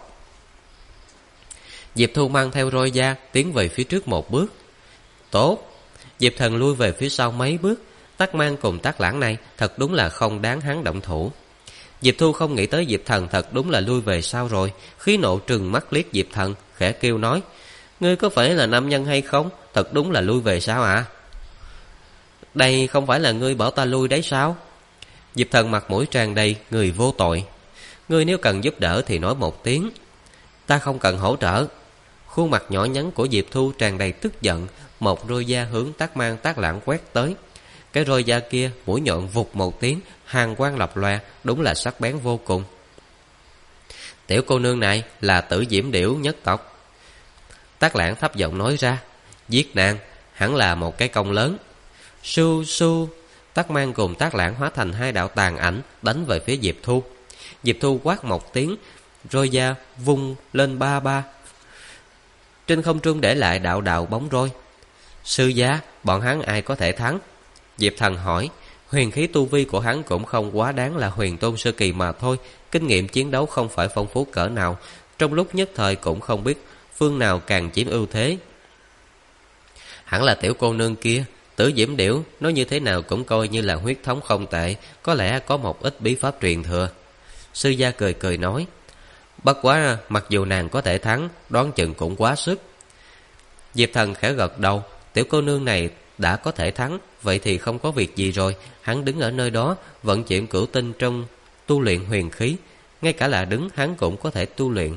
Diệp Thu mang theo roi da tiến về phía trước một bước. Tốt. Diệp Thần lui về phía sau mấy bước. Tắc Mang cùng Tắc Lãng này thật đúng là không đáng hắn động thủ. Diệp Thu không nghĩ tới Diệp Thần thật đúng là lui về sau rồi, khí nộ trừng mắt liếc Diệp Thần, khẽ kêu nói: Ngươi có phải là nam nhân hay không? Thật đúng là lui về sau à? Đây không phải là ngươi bảo ta lui đấy sao? Diệp Thần mặt mũi tràn đầy người vô tội. Ngươi nếu cần giúp đỡ thì nói một tiếng, ta không cần hỗ trợ. Khuôn mặt nhỏ nhắn của Diệp Thu tràn đầy tức giận, một roi da hướng Tắc Mang, Tắc Lãng quét tới. Cái roi da kia mũi nhọn vụt một tiếng, hàn quang lập lòe, đúng là sắc bén vô cùng. Tiểu cô nương này là Tử Diễm Điểu nhất tộc. Tắc Lãng thấp giọng nói ra, giết nàng hẳn là một cái công lớn. Su su. Tắc Mang cùng Tắc Lãng hóa thành hai đạo tàn ảnh đánh về phía Diệp Thu. Diệp Thu quát một tiếng, roi da vung lên ba ba, trên không trung để lại đạo đạo bóng roi. Sư gia, bọn hắn ai có thể thắng? Diệp Thần hỏi. Huyền khí tu vi của hắn cũng không quá đáng là huyền tôn sơ kỳ mà thôi, kinh nghiệm chiến đấu không phải phong phú cỡ nào, trong lúc nhất thời cũng không biết phương nào càng chiếm ưu thế. Hẳn là tiểu cô nương kia, Tử Diễm Điểu, nói như thế nào cũng coi như là huyết thống không tệ, có lẽ có một ít bí pháp truyền thừa. Sư gia cười cười nói, bất quá mặc dù nàng có thể thắng, đoán chừng cũng quá sức. Diệp Thần khẽ gật đầu, tiểu cô nương này đã có thể thắng, vậy thì không có việc gì rồi. Hắn đứng ở nơi đó vận chuyển cửu tinh trong tu luyện huyền khí, ngay cả là đứng hắn cũng có thể tu luyện.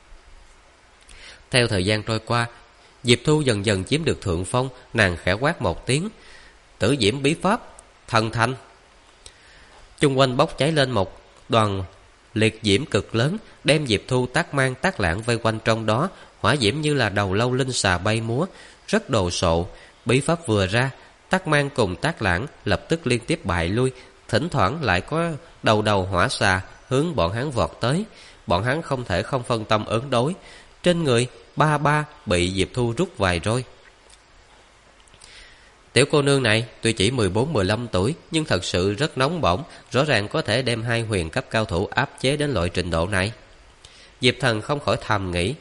Theo thời gian trôi qua, Diệp Thu dần dần chiếm được thượng phong. Nàng khẽ quát một tiếng, Tử Diễm bí pháp thần thành. Chung quanh bốc cháy lên một đoàn liệt diễm cực lớn, đem Diệp Thu, Tắc Mang, Tắc Lãng vây quanh trong đó. Hỏa diễm như là đầu lâu linh xà bay múa, rất đồ sộ. Bí pháp vừa ra, Tắc Mang cùng Tắc Lãng lập tức liên tiếp bại lui, thỉnh thoảng lại có đầu đầu hỏa xà hướng bọn hắn vọt tới. Bọn hắn không thể không phân tâm ứng đối. Trên người ba ba bị Diệp Thu rút vài roi. Tiểu cô nương này tuy chỉ 14-15 tuổi, nhưng thật sự rất nóng bỏng, rõ ràng có thể đem hai huyền cấp cao thủ áp chế đến loại trình độ này. Diệp Thần không khỏi thầm nghĩ,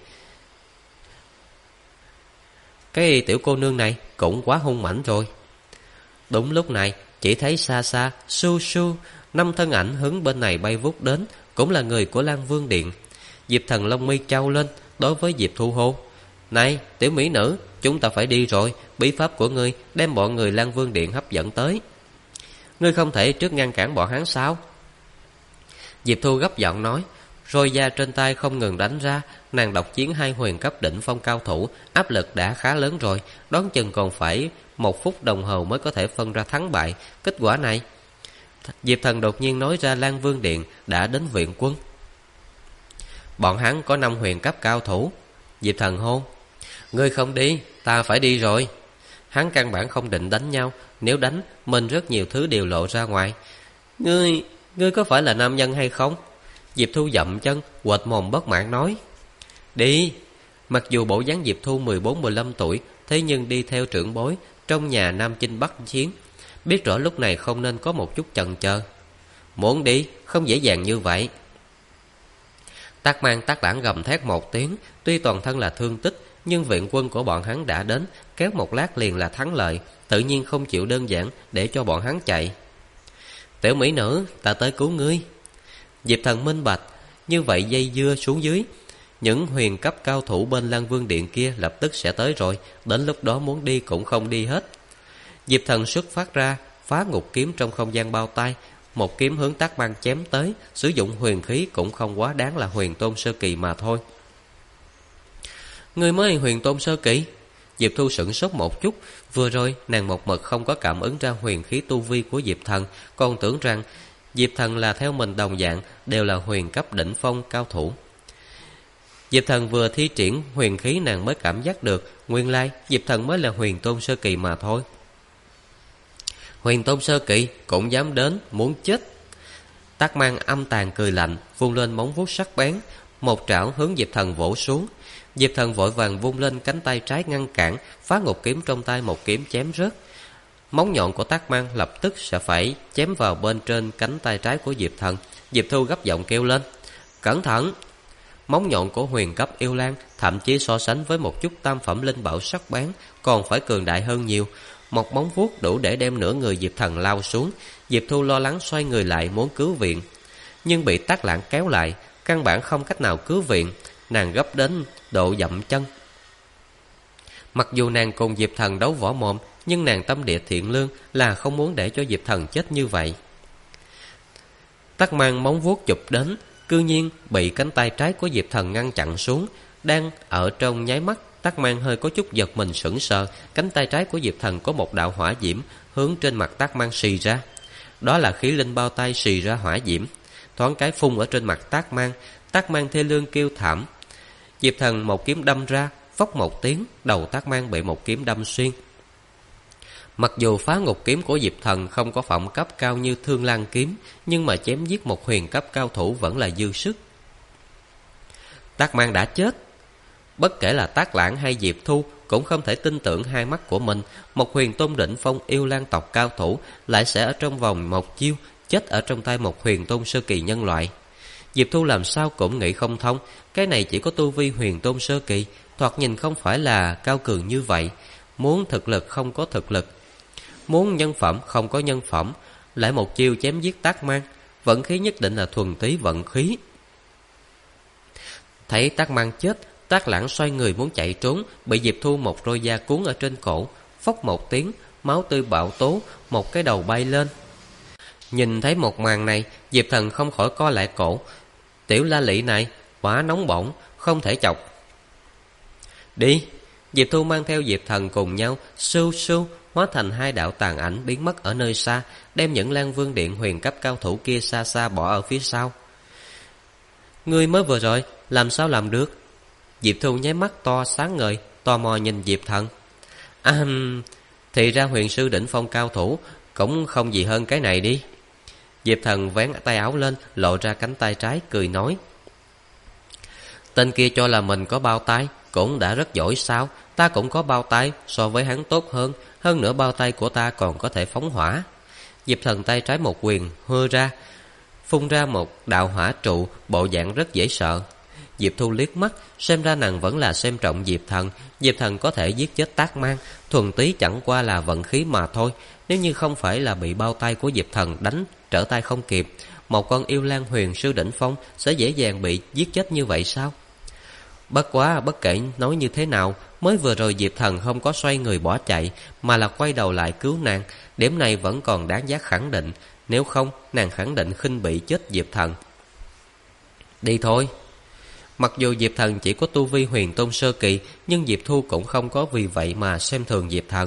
cái tiểu cô nương này cũng quá hung mãnh rồi. Đúng lúc này, chỉ thấy xa xa, su su, 5 thân ảnh hướng bên này bay vút đến, cũng là người của Lan Vương Điện. Diệp Thần lông mi trao lên, đối với Diệp Thu hô, này tiểu mỹ nữ, chúng ta phải đi rồi. Bí pháp của ngươi đem bọn người Lan Vương Điện hấp dẫn tới. Ngươi không thể trước ngăn cản bọn hắn sao? Diệp Thu gấp giọng nói. Roi da trên tay không ngừng đánh ra. Nàng độc chiến hai huyền cấp đỉnh phong cao thủ, áp lực đã khá lớn rồi, đoán chừng còn phải 1 phút đồng hồ mới có thể phân ra thắng bại. Kết quả này, Diệp Thần đột nhiên nói ra Lan Vương Điện đã đến viện quân. Bọn hắn có 5 huyền cấp cao thủ. Diệp Thần hô, ngươi không đi, ta phải đi rồi. Hắn căn bản không định đánh nhau, nếu đánh, mình rất nhiều thứ đều lộ ra ngoài. Ngươi có phải là nam nhân hay không? Diệp Thu dậm chân, quệt mồm bất mãn nói, đi. Mặc dù bộ dáng Diệp Thu 14-15 tuổi, thế nhưng đi theo trưởng bối, trong nhà Nam Chinh Bắc Chiến, biết rõ lúc này không nên có một chút chần chờ. Muốn đi, không dễ dàng như vậy. Tắc Mang, Tắc Lãng gầm thét một tiếng, tuy toàn thân là thương tích, nhưng viện quân của bọn hắn đã đến, kéo một lát liền là thắng lợi, tự nhiên không chịu đơn giản để cho bọn hắn chạy. Tiểu mỹ nữ, ta tới cứu ngươi. Diệp Thần minh bạch, như vậy dây dưa xuống dưới, những huyền cấp cao thủ bên Lan Vương Điện kia lập tức sẽ tới rồi, đến lúc đó muốn đi cũng không đi hết. Diệp Thần xuất phát ra, phá ngục kiếm trong không gian bao tay, một kiếm hướng Tát Mang chém tới, sử dụng huyền khí cũng không quá đáng là huyền tôn sơ kỳ mà thôi. Người mới huyền tôn sơ kỳ? Diệp Thu sửng sốt một chút, vừa rồi nàng một mực không có cảm ứng ra huyền khí tu vi của Diệp Thần, còn tưởng rằng Diệp Thần là theo mình đồng dạng, đều là huyền cấp đỉnh phong cao thủ. Diệp Thần vừa thi triển huyền khí nàng mới cảm giác được, nguyên lai Diệp Thần mới là huyền tôn sơ kỳ mà thôi. Huyền tôn sơ kỳ cũng dám đến, muốn chết. Tát Mang âm tàn cười lạnh, vung lên móng vuốt sắc bén, một trảo hướng Diệp Thần vỗ xuống. Diệp Thần vội vàng vung lên cánh tay trái ngăn cản, phá ngục kiếm trong tay một kiếm chém rớt. Móng nhọn của Tát Mang lập tức sẽ phải chém vào bên trên cánh tay trái của Diệp Thần. Diệp Thu gấp giọng kêu lên, cẩn thận! Móng nhọn của huyền cấp yêu lan thậm chí so sánh với một chút tam phẩm linh bảo sắc bén còn phải cường đại hơn nhiều. Một móng vuốt đủ để đem nửa người Diệp Thần lao xuống. Diệp Thu lo lắng xoay người lại muốn cứu viện, nhưng bị Tát Lãng kéo lại, căn bản không cách nào cứu viện. Nàng gấp đến độ dậm chân. Mặc dù nàng cùng Diệp Thần đấu võ mồm, nhưng nàng tâm địa thiện lương là không muốn để cho Diệp Thần chết như vậy. Tát Mang móng vuốt chụp đến, cư nhiên bị cánh tay trái của Diệp Thần ngăn chặn xuống. Đang ở trong nháy mắt, Tát Mang hơi có chút giật mình sững sờ. Cánh tay trái của Diệp Thần có một đạo hỏa diễm hướng trên mặt Tát Mang xì ra. Đó là khí linh bao tay xì ra hỏa diễm, thoáng cái phun ở trên mặt Tát Mang. Tát Mang thê lương kêu thảm. Diệp Thần một kiếm đâm ra, phốc một tiếng, đầu Tát Mang bị một kiếm đâm xuyên. Mặc dù phá ngục kiếm của Diệp Thần không có phẩm cấp cao như Thương Lan kiếm, nhưng mà chém giết một huyền cấp cao thủ vẫn là dư sức. Tát Mang đã chết. Bất kể là Tát Lãng hay Diệp Thu cũng không thể tin tưởng hai mắt của mình. Một huyền tôn đỉnh phong yêu lan tộc cao thủ lại sẽ ở trong vòng một chiêu chết ở trong tay một huyền tôn sơ kỳ nhân loại. Diệp Thu làm sao cũng nghĩ không thông, cái này chỉ có tu vi huyền tôn sơ kỳ, thoạt nhìn không phải là cao cường như vậy. Muốn thực lực không có thực lực, muốn nhân phẩm không có nhân phẩm, lại một chiêu chém giết Tát Mang, vận khí nhất định là thuần túy vận khí. Thấy Tát Mang chết, Tát Lãng xoay người muốn chạy trốn, bị Diệp Thu một roi da cuốn ở trên cổ, phốc một tiếng, máu tươi bạo tố, một cái đầu bay lên. Nhìn thấy một màn này, Diệp Thần không khỏi co lại cổ. Tiểu la lị này quá nóng bỏng, không thể chọc. Đi! Diệp Thu mang theo Diệp Thần cùng nhau sưu sưu hóa thành hai đạo tàn ảnh biến mất ở nơi xa, đem những Lan Vương Điện huyền cấp cao thủ kia xa xa bỏ ở phía sau. Ngươi mới vừa rồi làm sao làm được? Diệp Thu nháy mắt to sáng ngời, tò mò nhìn Diệp Thần. Thì ra huyền sư đỉnh phong cao thủ cũng không gì hơn cái này đi. Diệp Thần vén tay áo lên, lộ ra cánh tay trái, cười nói, tên kia cho là mình có bao tay cũng đã rất giỏi sao? Ta cũng có bao tay, so với hắn tốt hơn. Hơn nữa bao tay của ta còn có thể phóng hỏa. Diệp Thần tay trái một quyền hưa ra, phun ra một đạo hỏa trụ, bộ dạng rất dễ sợ. Diệp Thu liếc mắt, xem ra nàng vẫn là xem trọng Diệp Thần. Diệp Thần có thể giết chết Tát Mang, thuần túy chẳng qua là vận khí mà thôi. Nếu như không phải là bị bao tay của Diệp Thần đánh trở tay không kịp, một con yêu lan huyền sư đỉnh phong sẽ dễ dàng bị giết chết như vậy sao? Bất quá bất kể nói như thế nào, mới vừa rồi Diệp Thần không có xoay người bỏ chạy, mà là quay đầu lại cứu nàng. Điểm này vẫn còn đáng giá khẳng định, nếu không nàng khẳng định khinh bị chết Diệp Thần. Đi thôi. Mặc dù Diệp Thần chỉ có tu vi huyền tôn sơ kỳ, nhưng Diệp Thu cũng không có vì vậy mà xem thường Diệp Thần.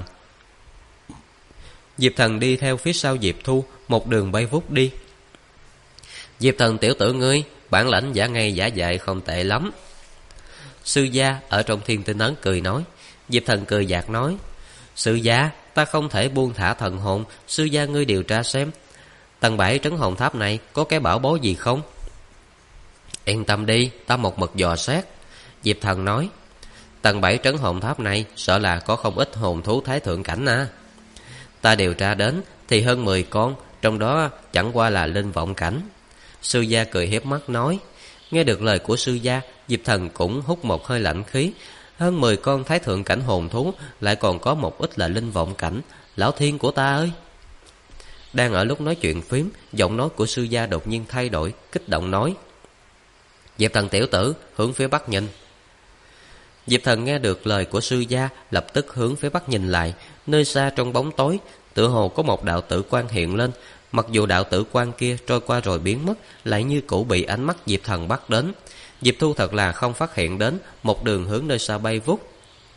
Diệp Thần đi theo phía sau Diệp Thu, một đường bay vút đi. Diệp Thần tiểu tử ngươi, bản lãnh giả ngay giả dại không tệ lắm. Sư gia ở trong Thiên Tinh Ấn cười nói. Diệp Thần cười nhạt nói, sư gia, ta không thể buông thả thần hồn. Sư gia ngươi điều tra xem, tầng 7 trấn hồn tháp này có cái bảo bối gì không? Yên tâm đi, ta một mực dò xét. Diệp Thần nói, tầng 7 trấn hồn tháp này sợ là có không ít hồn thú thái thượng cảnh à. Ta điều tra đến thì hơn 10 con, trong đó chẳng qua là linh vọng cảnh. Sư gia cười hiếp mắt nói. Nghe được lời của sư gia, Diệp Thần cũng hút một hơi lạnh khí. Hơn 10 con thái thượng cảnh hồn thú, lại còn có một ít là linh vọng cảnh. Lão thiên của ta ơi! Đang ở lúc nói chuyện phím, giọng nói của sư gia đột nhiên thay đổi, kích động nói: Diệp Thần tiểu tử, hướng phía bắc nhìn. Diệp Thần nghe được lời của sư gia, lập tức hướng phía bắc nhìn lại. Nơi xa trong bóng tối, tựa hồ có một đạo tử quang hiện lên. Mặc dù đạo tử quang kia trôi qua rồi biến mất, lại như cũ bị ánh mắt Diệp Thần bắt đến. Diệp Thu thật là không phát hiện đến, một đường hướng nơi xa bay vút.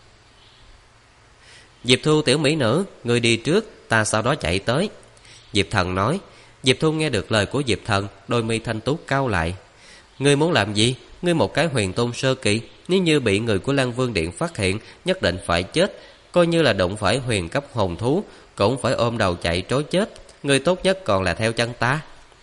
Diệp Thu tiểu mỹ nữ, người đi trước, ta sau đó chạy tới. Diệp Thần nói. Diệp Thu nghe được lời của Diệp Thần, đôi mi thanh tú cau lại. Ngươi muốn làm gì? Ngươi một cái huyền tôn sơ kỳ, nếu như bị người của Lăng Vương Điện phát hiện, nhất định phải chết. Coi như là đụng phải huyền cấp hồn thú, cũng phải ôm đầu chạy trối chết. Ngươi tốt nhất còn là theo chân ta.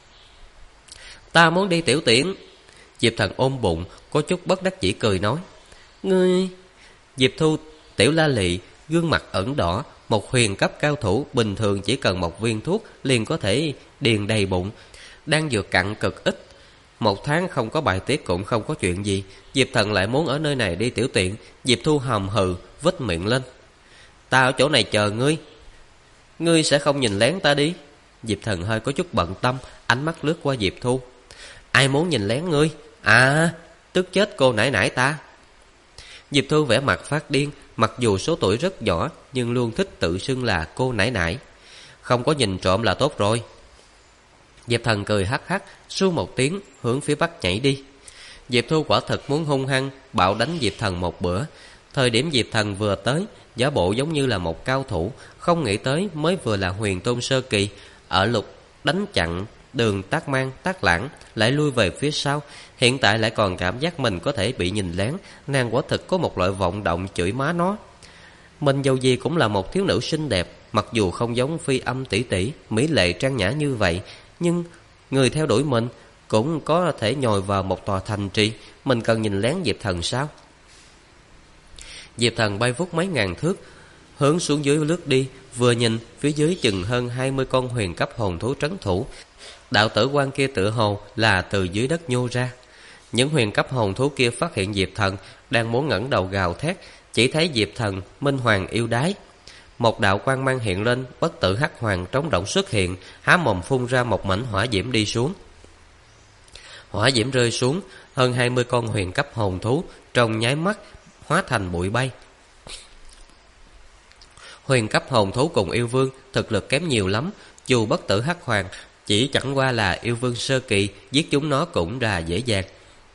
Ta muốn đi tiểu tiễn. Diệp Thần ôm bụng, có chút bất đắc dĩ cười nói. Ngươi... Diệp Thu tiểu la lị, gương mặt ẩn đỏ. Một huyền cấp cao thủ bình thường chỉ cần một viên thuốc liền có thể điền đầy bụng. Đang dược cặn cực ít, 1 tháng không có bài tiết cũng không có chuyện gì. Diệp Thần lại muốn ở nơi này đi tiểu tiện. Diệp Thu hầm hừ, vết miệng lên. Ta ở chỗ này chờ ngươi. Ngươi sẽ không nhìn lén ta đi? Diệp Thần hơi có chút bận tâm, ánh mắt lướt qua Diệp Thu. Ai muốn nhìn lén ngươi? À, tức chết cô nãi nãi ta. Diệp Thu vẻ mặt phát điên, mặc dù số tuổi rất nhỏ nhưng luôn thích tự xưng là cô nãi nãi. Không có nhìn trộm là tốt rồi. Diệp Thần cười hắc hắc, su một tiếng hướng phía bắc nhảy đi. Diệp Thu quả thật muốn hung hăng bạo đánh Diệp Thần một bữa. Thời điểm Diệp Thần vừa tới, giả bộ giống như là một cao thủ, không nghĩ tới mới vừa là huyền tôn sơ kỳ, ở lục đánh chặn đường Tác Mang, Tác Lãng, lại lui về phía sau. Hiện tại lại còn cảm giác mình có thể bị nhìn lén. Nàng quả thực có một loại vọng động chửi má nó. Mình dầu gì cũng là một thiếu nữ xinh đẹp, mặc dù không giống Phi Âm tỷ tỷ mỹ lệ trang nhã như vậy, nhưng người theo đuổi mình cũng có thể nhồi vào một tòa thành trì. Mình cần nhìn lén Diệp Thần sao? Diệp Thần bay vút mấy ngàn thước, hướng xuống dưới lướt đi. Vừa nhìn, phía dưới chừng hơn 20 con huyền cấp hồn thú trấn thủ. Đạo tử quan kia tựa hồ là từ dưới đất nhô ra. Những huyền cấp hồn thú kia phát hiện Diệp Thần đang muốn ngẩng đầu gào thét, chỉ thấy Diệp Thần minh hoàng yêu đái. Một đạo quang mang hiện lên, bất tử hắc hoàng trống động xuất hiện, há mồm phun ra một mảnh hỏa diễm đi xuống. Hỏa diễm rơi xuống, hơn 20 con huyền cấp hồn thú trong nháy mắt hóa thành bụi bay. Huyền cấp hồn thú cùng yêu vương thực lực kém nhiều lắm, dù bất tử hắc hoàng chỉ chẳng qua là yêu vương sơ kỳ, giết chúng nó cũng là dễ dàng.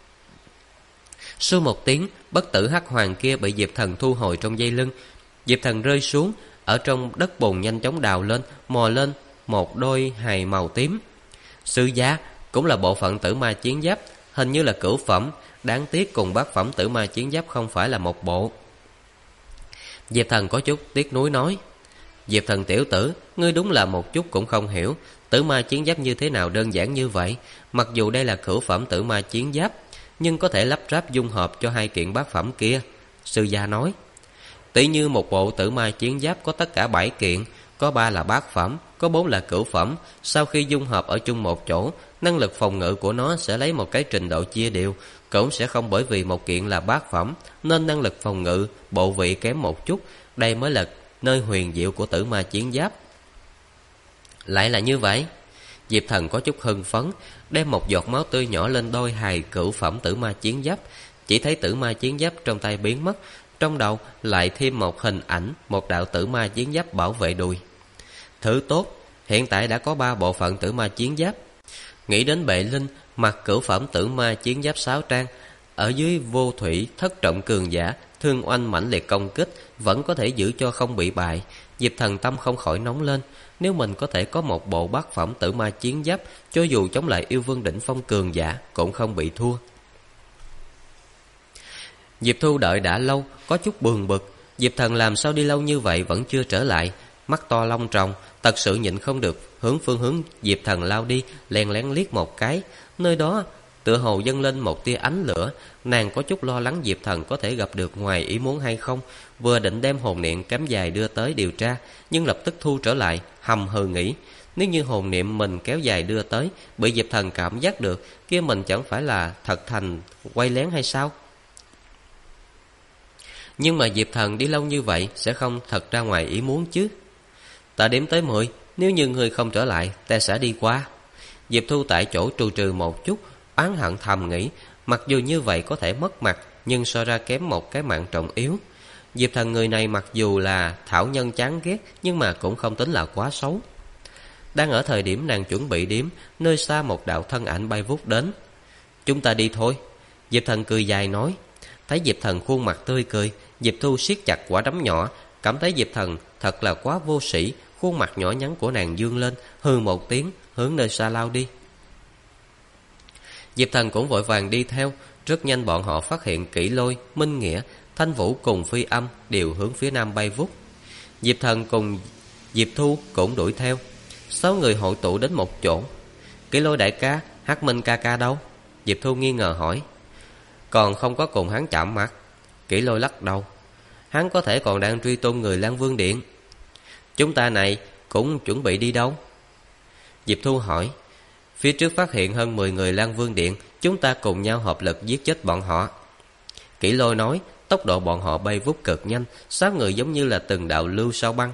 Sau một tiếng, bất tử hắc hoàng kia bị Diệp Thần thu hồi trong dây lưng. Diệp Thần rơi xuống, ở trong đất bùn nhanh chóng đào lên, mò lên một đôi hài màu tím. Sư gia cũng là bộ phận tử ma chiến giáp, hình như là cửu phẩm, đáng tiếc cùng bát phẩm tử ma chiến giáp không phải là một bộ. Diệp Thần có chút tiếc nuối nói. Diệp Thần tiểu tử, ngươi đúng là một chút cũng không hiểu tử ma chiến giáp như thế nào đơn giản như vậy. Mặc dù đây là cửu phẩm tử ma chiến giáp, nhưng có thể lắp ráp dung hợp cho 2 kiện bát phẩm kia. Sư gia nói, tỷ như một bộ tử ma chiến giáp có tất cả 7 kiện, có 3 là bát phẩm, có 4 là cửu phẩm. Sau khi dung hợp ở chung một chỗ, năng lực phòng ngự của nó sẽ lấy một cái trình độ chia đều, cũng sẽ không bởi vì một kiện là bát phẩm nên năng lực phòng ngự bộ vị kém một chút. Đây mới là nơi huyền diệu của tử ma chiến giáp. Lại là như vậy. Diệp Thần có chút hưng phấn, đem một giọt máu tươi nhỏ lên đôi hài cửu phẩm tử ma chiến giáp. Chỉ thấy tử ma chiến giáp trong tay biến mất, trong đầu lại thêm một hình ảnh, một đạo tử ma chiến giáp bảo vệ đùi. Thứ tốt, hiện tại đã có 3 bộ phận tử ma chiến giáp. Nghĩ đến Bệ Linh mặc cửu phẩm tử ma chiến giáp 6 trang, ở dưới vô thủy thất trọng cường giả, thương oanh mãnh liệt công kích, vẫn có thể giữ cho không bị bại. Diệp Thần tâm không khỏi nóng lên. Nếu mình có thể có một bộ bát phẩm tử ma chiến giáp, cho dù chống lại yêu vương đỉnh phong cường giả cũng không bị thua. Diệp Thu đợi đã lâu, có chút buồn bực. Diệp Thần làm sao đi lâu như vậy vẫn chưa trở lại. Mắt to long tròng, thật sự nhịn không được, hướng phương hướng Diệp Thần lao đi, lén lén liếc một cái. Nơi đó tựa hồ dâng lên một tia ánh lửa. Nàng có chút lo lắng Diệp Thần có thể gặp được ngoài ý muốn hay không. Vừa định đem hồn niệm cắm dài đưa tới điều tra, nhưng lập tức thu trở lại, hầm hừ nghĩ, nếu như hồn niệm mình kéo dài đưa tới bị Diệp Thần cảm giác được, kia mình chẳng phải là thật thành quay lén hay sao? Nhưng mà Diệp Thần đi lâu như vậy sẽ không thật ra ngoài ý muốn chứ. Ta đếm tới 10, nếu như ngươi không trở lại, ta sẽ đi qua. Diệp Thu tại chỗ trù trừ một chút, oán hận thầm nghĩ, mặc dù như vậy có thể mất mặt, nhưng so ra kém một cái mạng trọng yếu. Diệp Thần người này mặc dù là thảo nhân chán ghét, nhưng mà cũng không tính là quá xấu. Đang ở thời điểm nàng chuẩn bị điếm, nơi xa một đạo thân ảnh bay vút đến. Chúng ta đi thôi. Diệp Thần cười dài nói. Thấy Diệp Thần khuôn mặt tươi cười, Diệp Thu siết chặt quả đấm nhỏ, cảm thấy Diệp Thần thật là quá vô sĩ. Khuôn mặt nhỏ nhắn của nàng dương lên, hừ một tiếng, hướng nơi xa lao đi. Diệp Thần cũng vội vàng đi theo. Rất nhanh bọn họ phát hiện Kỷ Lôi, Minh Nghĩa, Thanh Vũ cùng Phi Âm đều hướng phía nam bay vút. Diệp Thần cùng Diệp Thu cũng đuổi theo. 6 người hội tụ đến một chỗ. Kỷ Lôi đại ca, Hắc Minh ca ca đâu? Diệp Thu nghi ngờ hỏi. Còn không có cùng hắn chạm mặt. Kỷ Lôi lắc đầu. Hắn có thể còn đang truy tung người Lan Vương Điện. Chúng ta này cũng chuẩn bị đi đâu? Diệp Thu hỏi. Phía trước phát hiện hơn 10 người Lan Vương Điện, chúng ta cùng nhau hợp lực giết chết bọn họ. Kỷ Lôi nói. Tốc độ bọn họ bay vút cực nhanh, 6 người giống như là từng đạo lưu sao băng.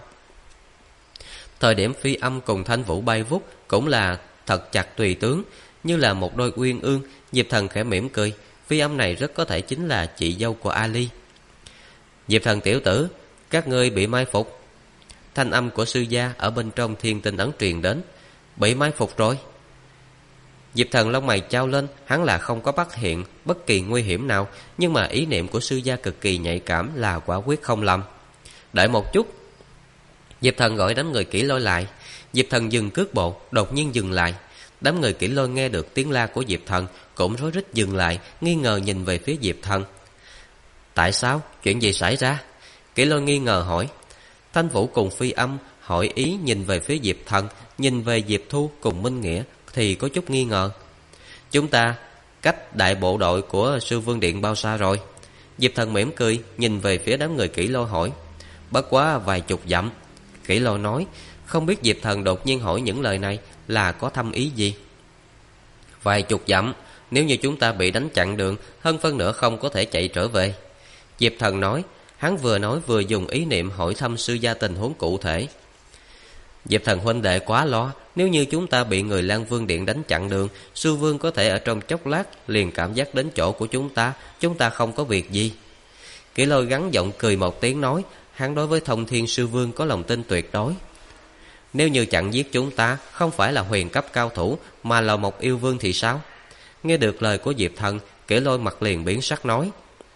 Thời điểm Phi Âm cùng Thanh Vũ bay vút cũng là thật chặt tùy tướng, như là một đôi uyên ương. Diệp Thần khẽ mỉm cười. Phi Âm này rất có thể chính là chị dâu của Ali. Diệp Thần tiểu tử, các ngươi bị mai phục. Thanh âm của sư gia ở bên trong thiên tinh ấn truyền đến. Bị mai phục rồi. Diệp Thần lông mày chao lên. Hắn là không có phát hiện bất kỳ nguy hiểm nào, nhưng mà ý niệm của sư gia cực kỳ nhạy cảm, là quả quyết không lầm. Đợi một chút. Diệp Thần gọi đám người Kỷ Lôi lại. Diệp Thần dừng cước bộ, đột nhiên dừng lại. Đám người Kỷ Lôi nghe được tiếng la của Diệp Thần cũng rối rít dừng lại, nghi ngờ nhìn về phía Diệp Thần. Tại sao? Chuyện gì xảy ra? Kỷ Lôi nghi ngờ hỏi. Thanh Vũ cùng Phi Âm hỏi ý nhìn về phía Diệp Thần, nhìn về Diệp Thu cùng Minh Nghĩa thì có chút nghi ngờ. Chúng ta cách đại bộ đội của Sư Vương Điện bao xa rồi? Diệp Thần mỉm cười nhìn về phía đám người Kỷ Lôi hỏi. Bất quá vài chục dặm. Kỷ Lôi nói. Không biết Diệp Thần đột nhiên hỏi những lời này là có thâm ý gì. Vài chục dặm. Nếu như chúng ta bị đánh chặn đường, hơn phân nửa không có thể chạy trở về. Diệp Thần nói. Hắn vừa nói vừa dùng ý niệm hỏi thăm sư gia tình huống cụ thể. Diệp Thần huynh đệ quá lo. Nếu như chúng ta bị người Lan Vương Điện đánh chặn đường, sư vương có thể ở trong chốc lát liền cảm giác đến chỗ của chúng ta không có việc gì. Kỷ Lôi gắn giọng cười một tiếng nói. Hắn đối với Thông Thiên sư vương có lòng tin tuyệt đối. Nếu như chặn giết chúng ta không phải là huyền cấp cao thủ, mà là một yêu vương thì sao? Nghe được lời của Diệp Thần, Kỷ Lôi mặt liền biến sắc nói.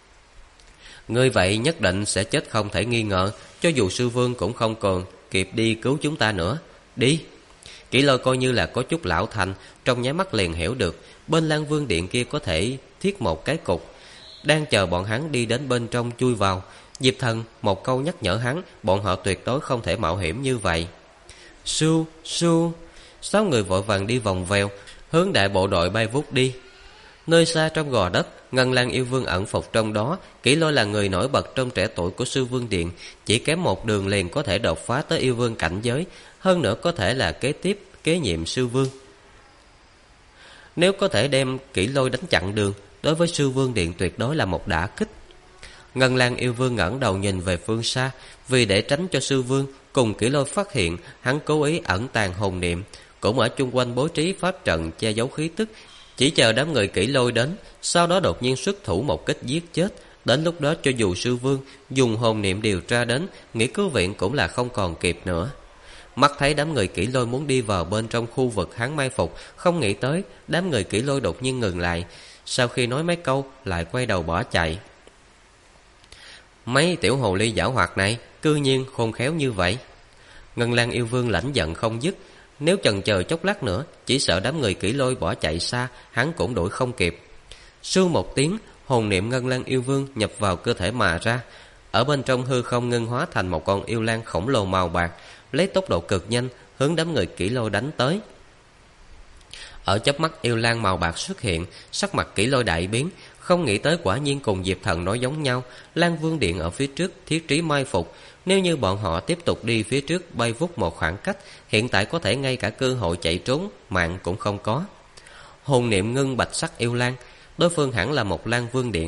Ngươi vậy nhất định sẽ chết không thể nghi ngờ. Cho dù sư vương cũng không còn kịp đi cứu chúng ta nữa. Đi. Kỷ Lôi coi như là có chút lão thành, trong nháy mắt liền hiểu được bên Lan Vương Điện kia có thể thiết một cái cục, đang chờ bọn hắn đi đến bên trong chui vào. Diệp Thần một câu nhắc nhở hắn, bọn họ tuyệt đối không thể mạo hiểm như vậy. Su, su. 6 người vội vàng đi vòng vèo, hướng đại bộ đội bay vút đi. Nơi xa trong gò đất, Ngân Lan yêu vương ẩn phục trong đó. Kỷ Lôi là người nổi bật trong trẻ tuổi của Sư Vương Điện, chỉ kém một đường liền có thể đột phá tới yêu vương cảnh giới, hơn nữa có thể là kế nhiệm sư vương. Nếu có thể đem Kỷ Lôi đánh chặn đường, đối với Sư Vương Điện tuyệt đối là một đả kích. Ngân Lan yêu vương ngẩng đầu nhìn về phương xa, vì để tránh cho sư vương cùng Kỷ Lôi phát hiện, hắn cố ý ẩn tàng hồn niệm, cũng ở chung quanh bố trí pháp trận che giấu khí tức, chỉ chờ đám người Kỷ Lôi đến, sau đó đột nhiên xuất thủ một kích giết chết. Đến lúc đó cho dù sư vương dùng hồn niệm điều tra đến, nghĩ cứu viện cũng là không còn kịp nữa. Mắt thấy đám người Kỷ Lôi muốn đi vào bên trong khu vực hắn mai phục, không nghĩ tới đám người Kỷ Lôi đột nhiên ngừng lại, sau khi nói mấy câu lại quay đầu bỏ chạy. Mấy tiểu hồ ly giảo hoạt này cư nhiên khôn khéo như vậy. Ngân Lan yêu vương lãnh giận không dứt. Nếu chần chờ chốc lát nữa, chỉ sợ đám người Kỷ Lôi bỏ chạy xa, hắn cũng đuổi không kịp. Sưu một tiếng, hồn niệm Ngân Lan yêu vương nhập vào cơ thể mà ra. Ở bên trong hư không ngưng hóa thành một con yêu lan khổng lồ màu bạc, lấy tốc độ cực nhanh hướng đám người Kỷ Lôi đánh tới. Ở chớp mắt yêu lan màu bạc xuất hiện, sắc mặt Kỷ Lôi đại biến, không nghĩ tới quả nhiên cùng Diệp Thần nói giống nhau. Lan Vương Điện ở phía trước thiết trí mai phục, nếu như bọn họ tiếp tục đi phía trước bay vút một khoảng cách, hiện tại có thể ngay cả cơ hội chạy trốn mạng cũng không có. Hồn niệm ngưng bạch sắc yêu lan, đối phương hẳn là một Lan Vương Điện,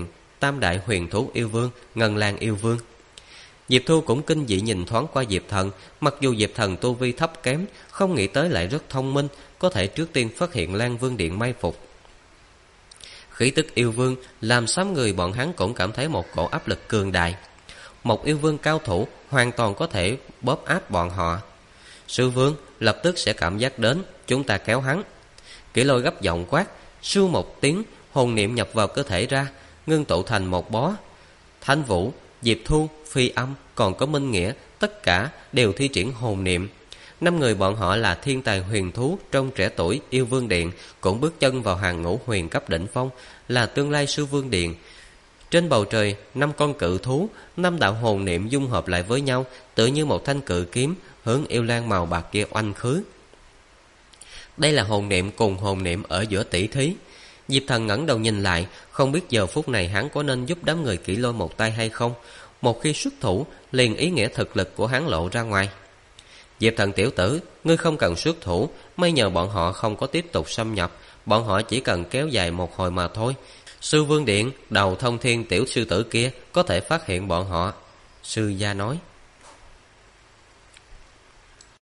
Tam đại huyền thú yêu vương, Ngân Lang yêu vương. Diệp Thu cũng kinh dị nhìn thoáng qua Diệp Thần. Mặc dù Diệp Thần tu vi thấp kém, không nghĩ tới lại rất thông minh, có thể trước tiên phát hiện Lan Vương Điện mai phục. Khí tức yêu vương làm 6 người bọn hắn cũng cảm thấy một cổ áp lực cường đại. Một yêu vương cao thủ hoàn toàn có thể bóp áp bọn họ. Sư vương lập tức sẽ cảm giác đến, chúng ta kéo hắn. Kỷ Lôi gấp giọng quát, sưu một tiếng, hồn niệm nhập vào cơ thể ra, ngưng tụ thành một bó. Thanh Vũ, Diệp Thu, Phi Âm, còn có Minh Nghĩa, tất cả đều thi triển hồn niệm. 5 người bọn họ là thiên tài huyền thú trong trẻ tuổi yêu vương điện, cũng bước chân vào hàng ngũ huyền cấp đỉnh phong, là tương lai sư vương điện. Trên bầu trời, 5 con cự thú, 5 đạo hồn niệm dung hợp lại với nhau, tựa như một thanh cự kiếm hướng yêu lang màu bạc kia oanh khứ. Đây là hồn niệm cùng hồn niệm ở giữa tỷ thí. Diệp Thần ngẩng đầu nhìn lại, không biết giờ phút này hắn có nên giúp đám người Kỷ Lôi một tay hay không. Một khi xuất thủ, liền ý nghĩa thực lực của hắn lộ ra ngoài. Diệp Thần tiểu tử, ngươi không cần xuất thủ, may nhờ bọn họ không có tiếp tục xâm nhập, bọn họ chỉ cần kéo dài một hồi mà thôi. Sư vương điện, đầu thông thiên tiểu sư tử kia có thể phát hiện bọn họ. Sư gia nói.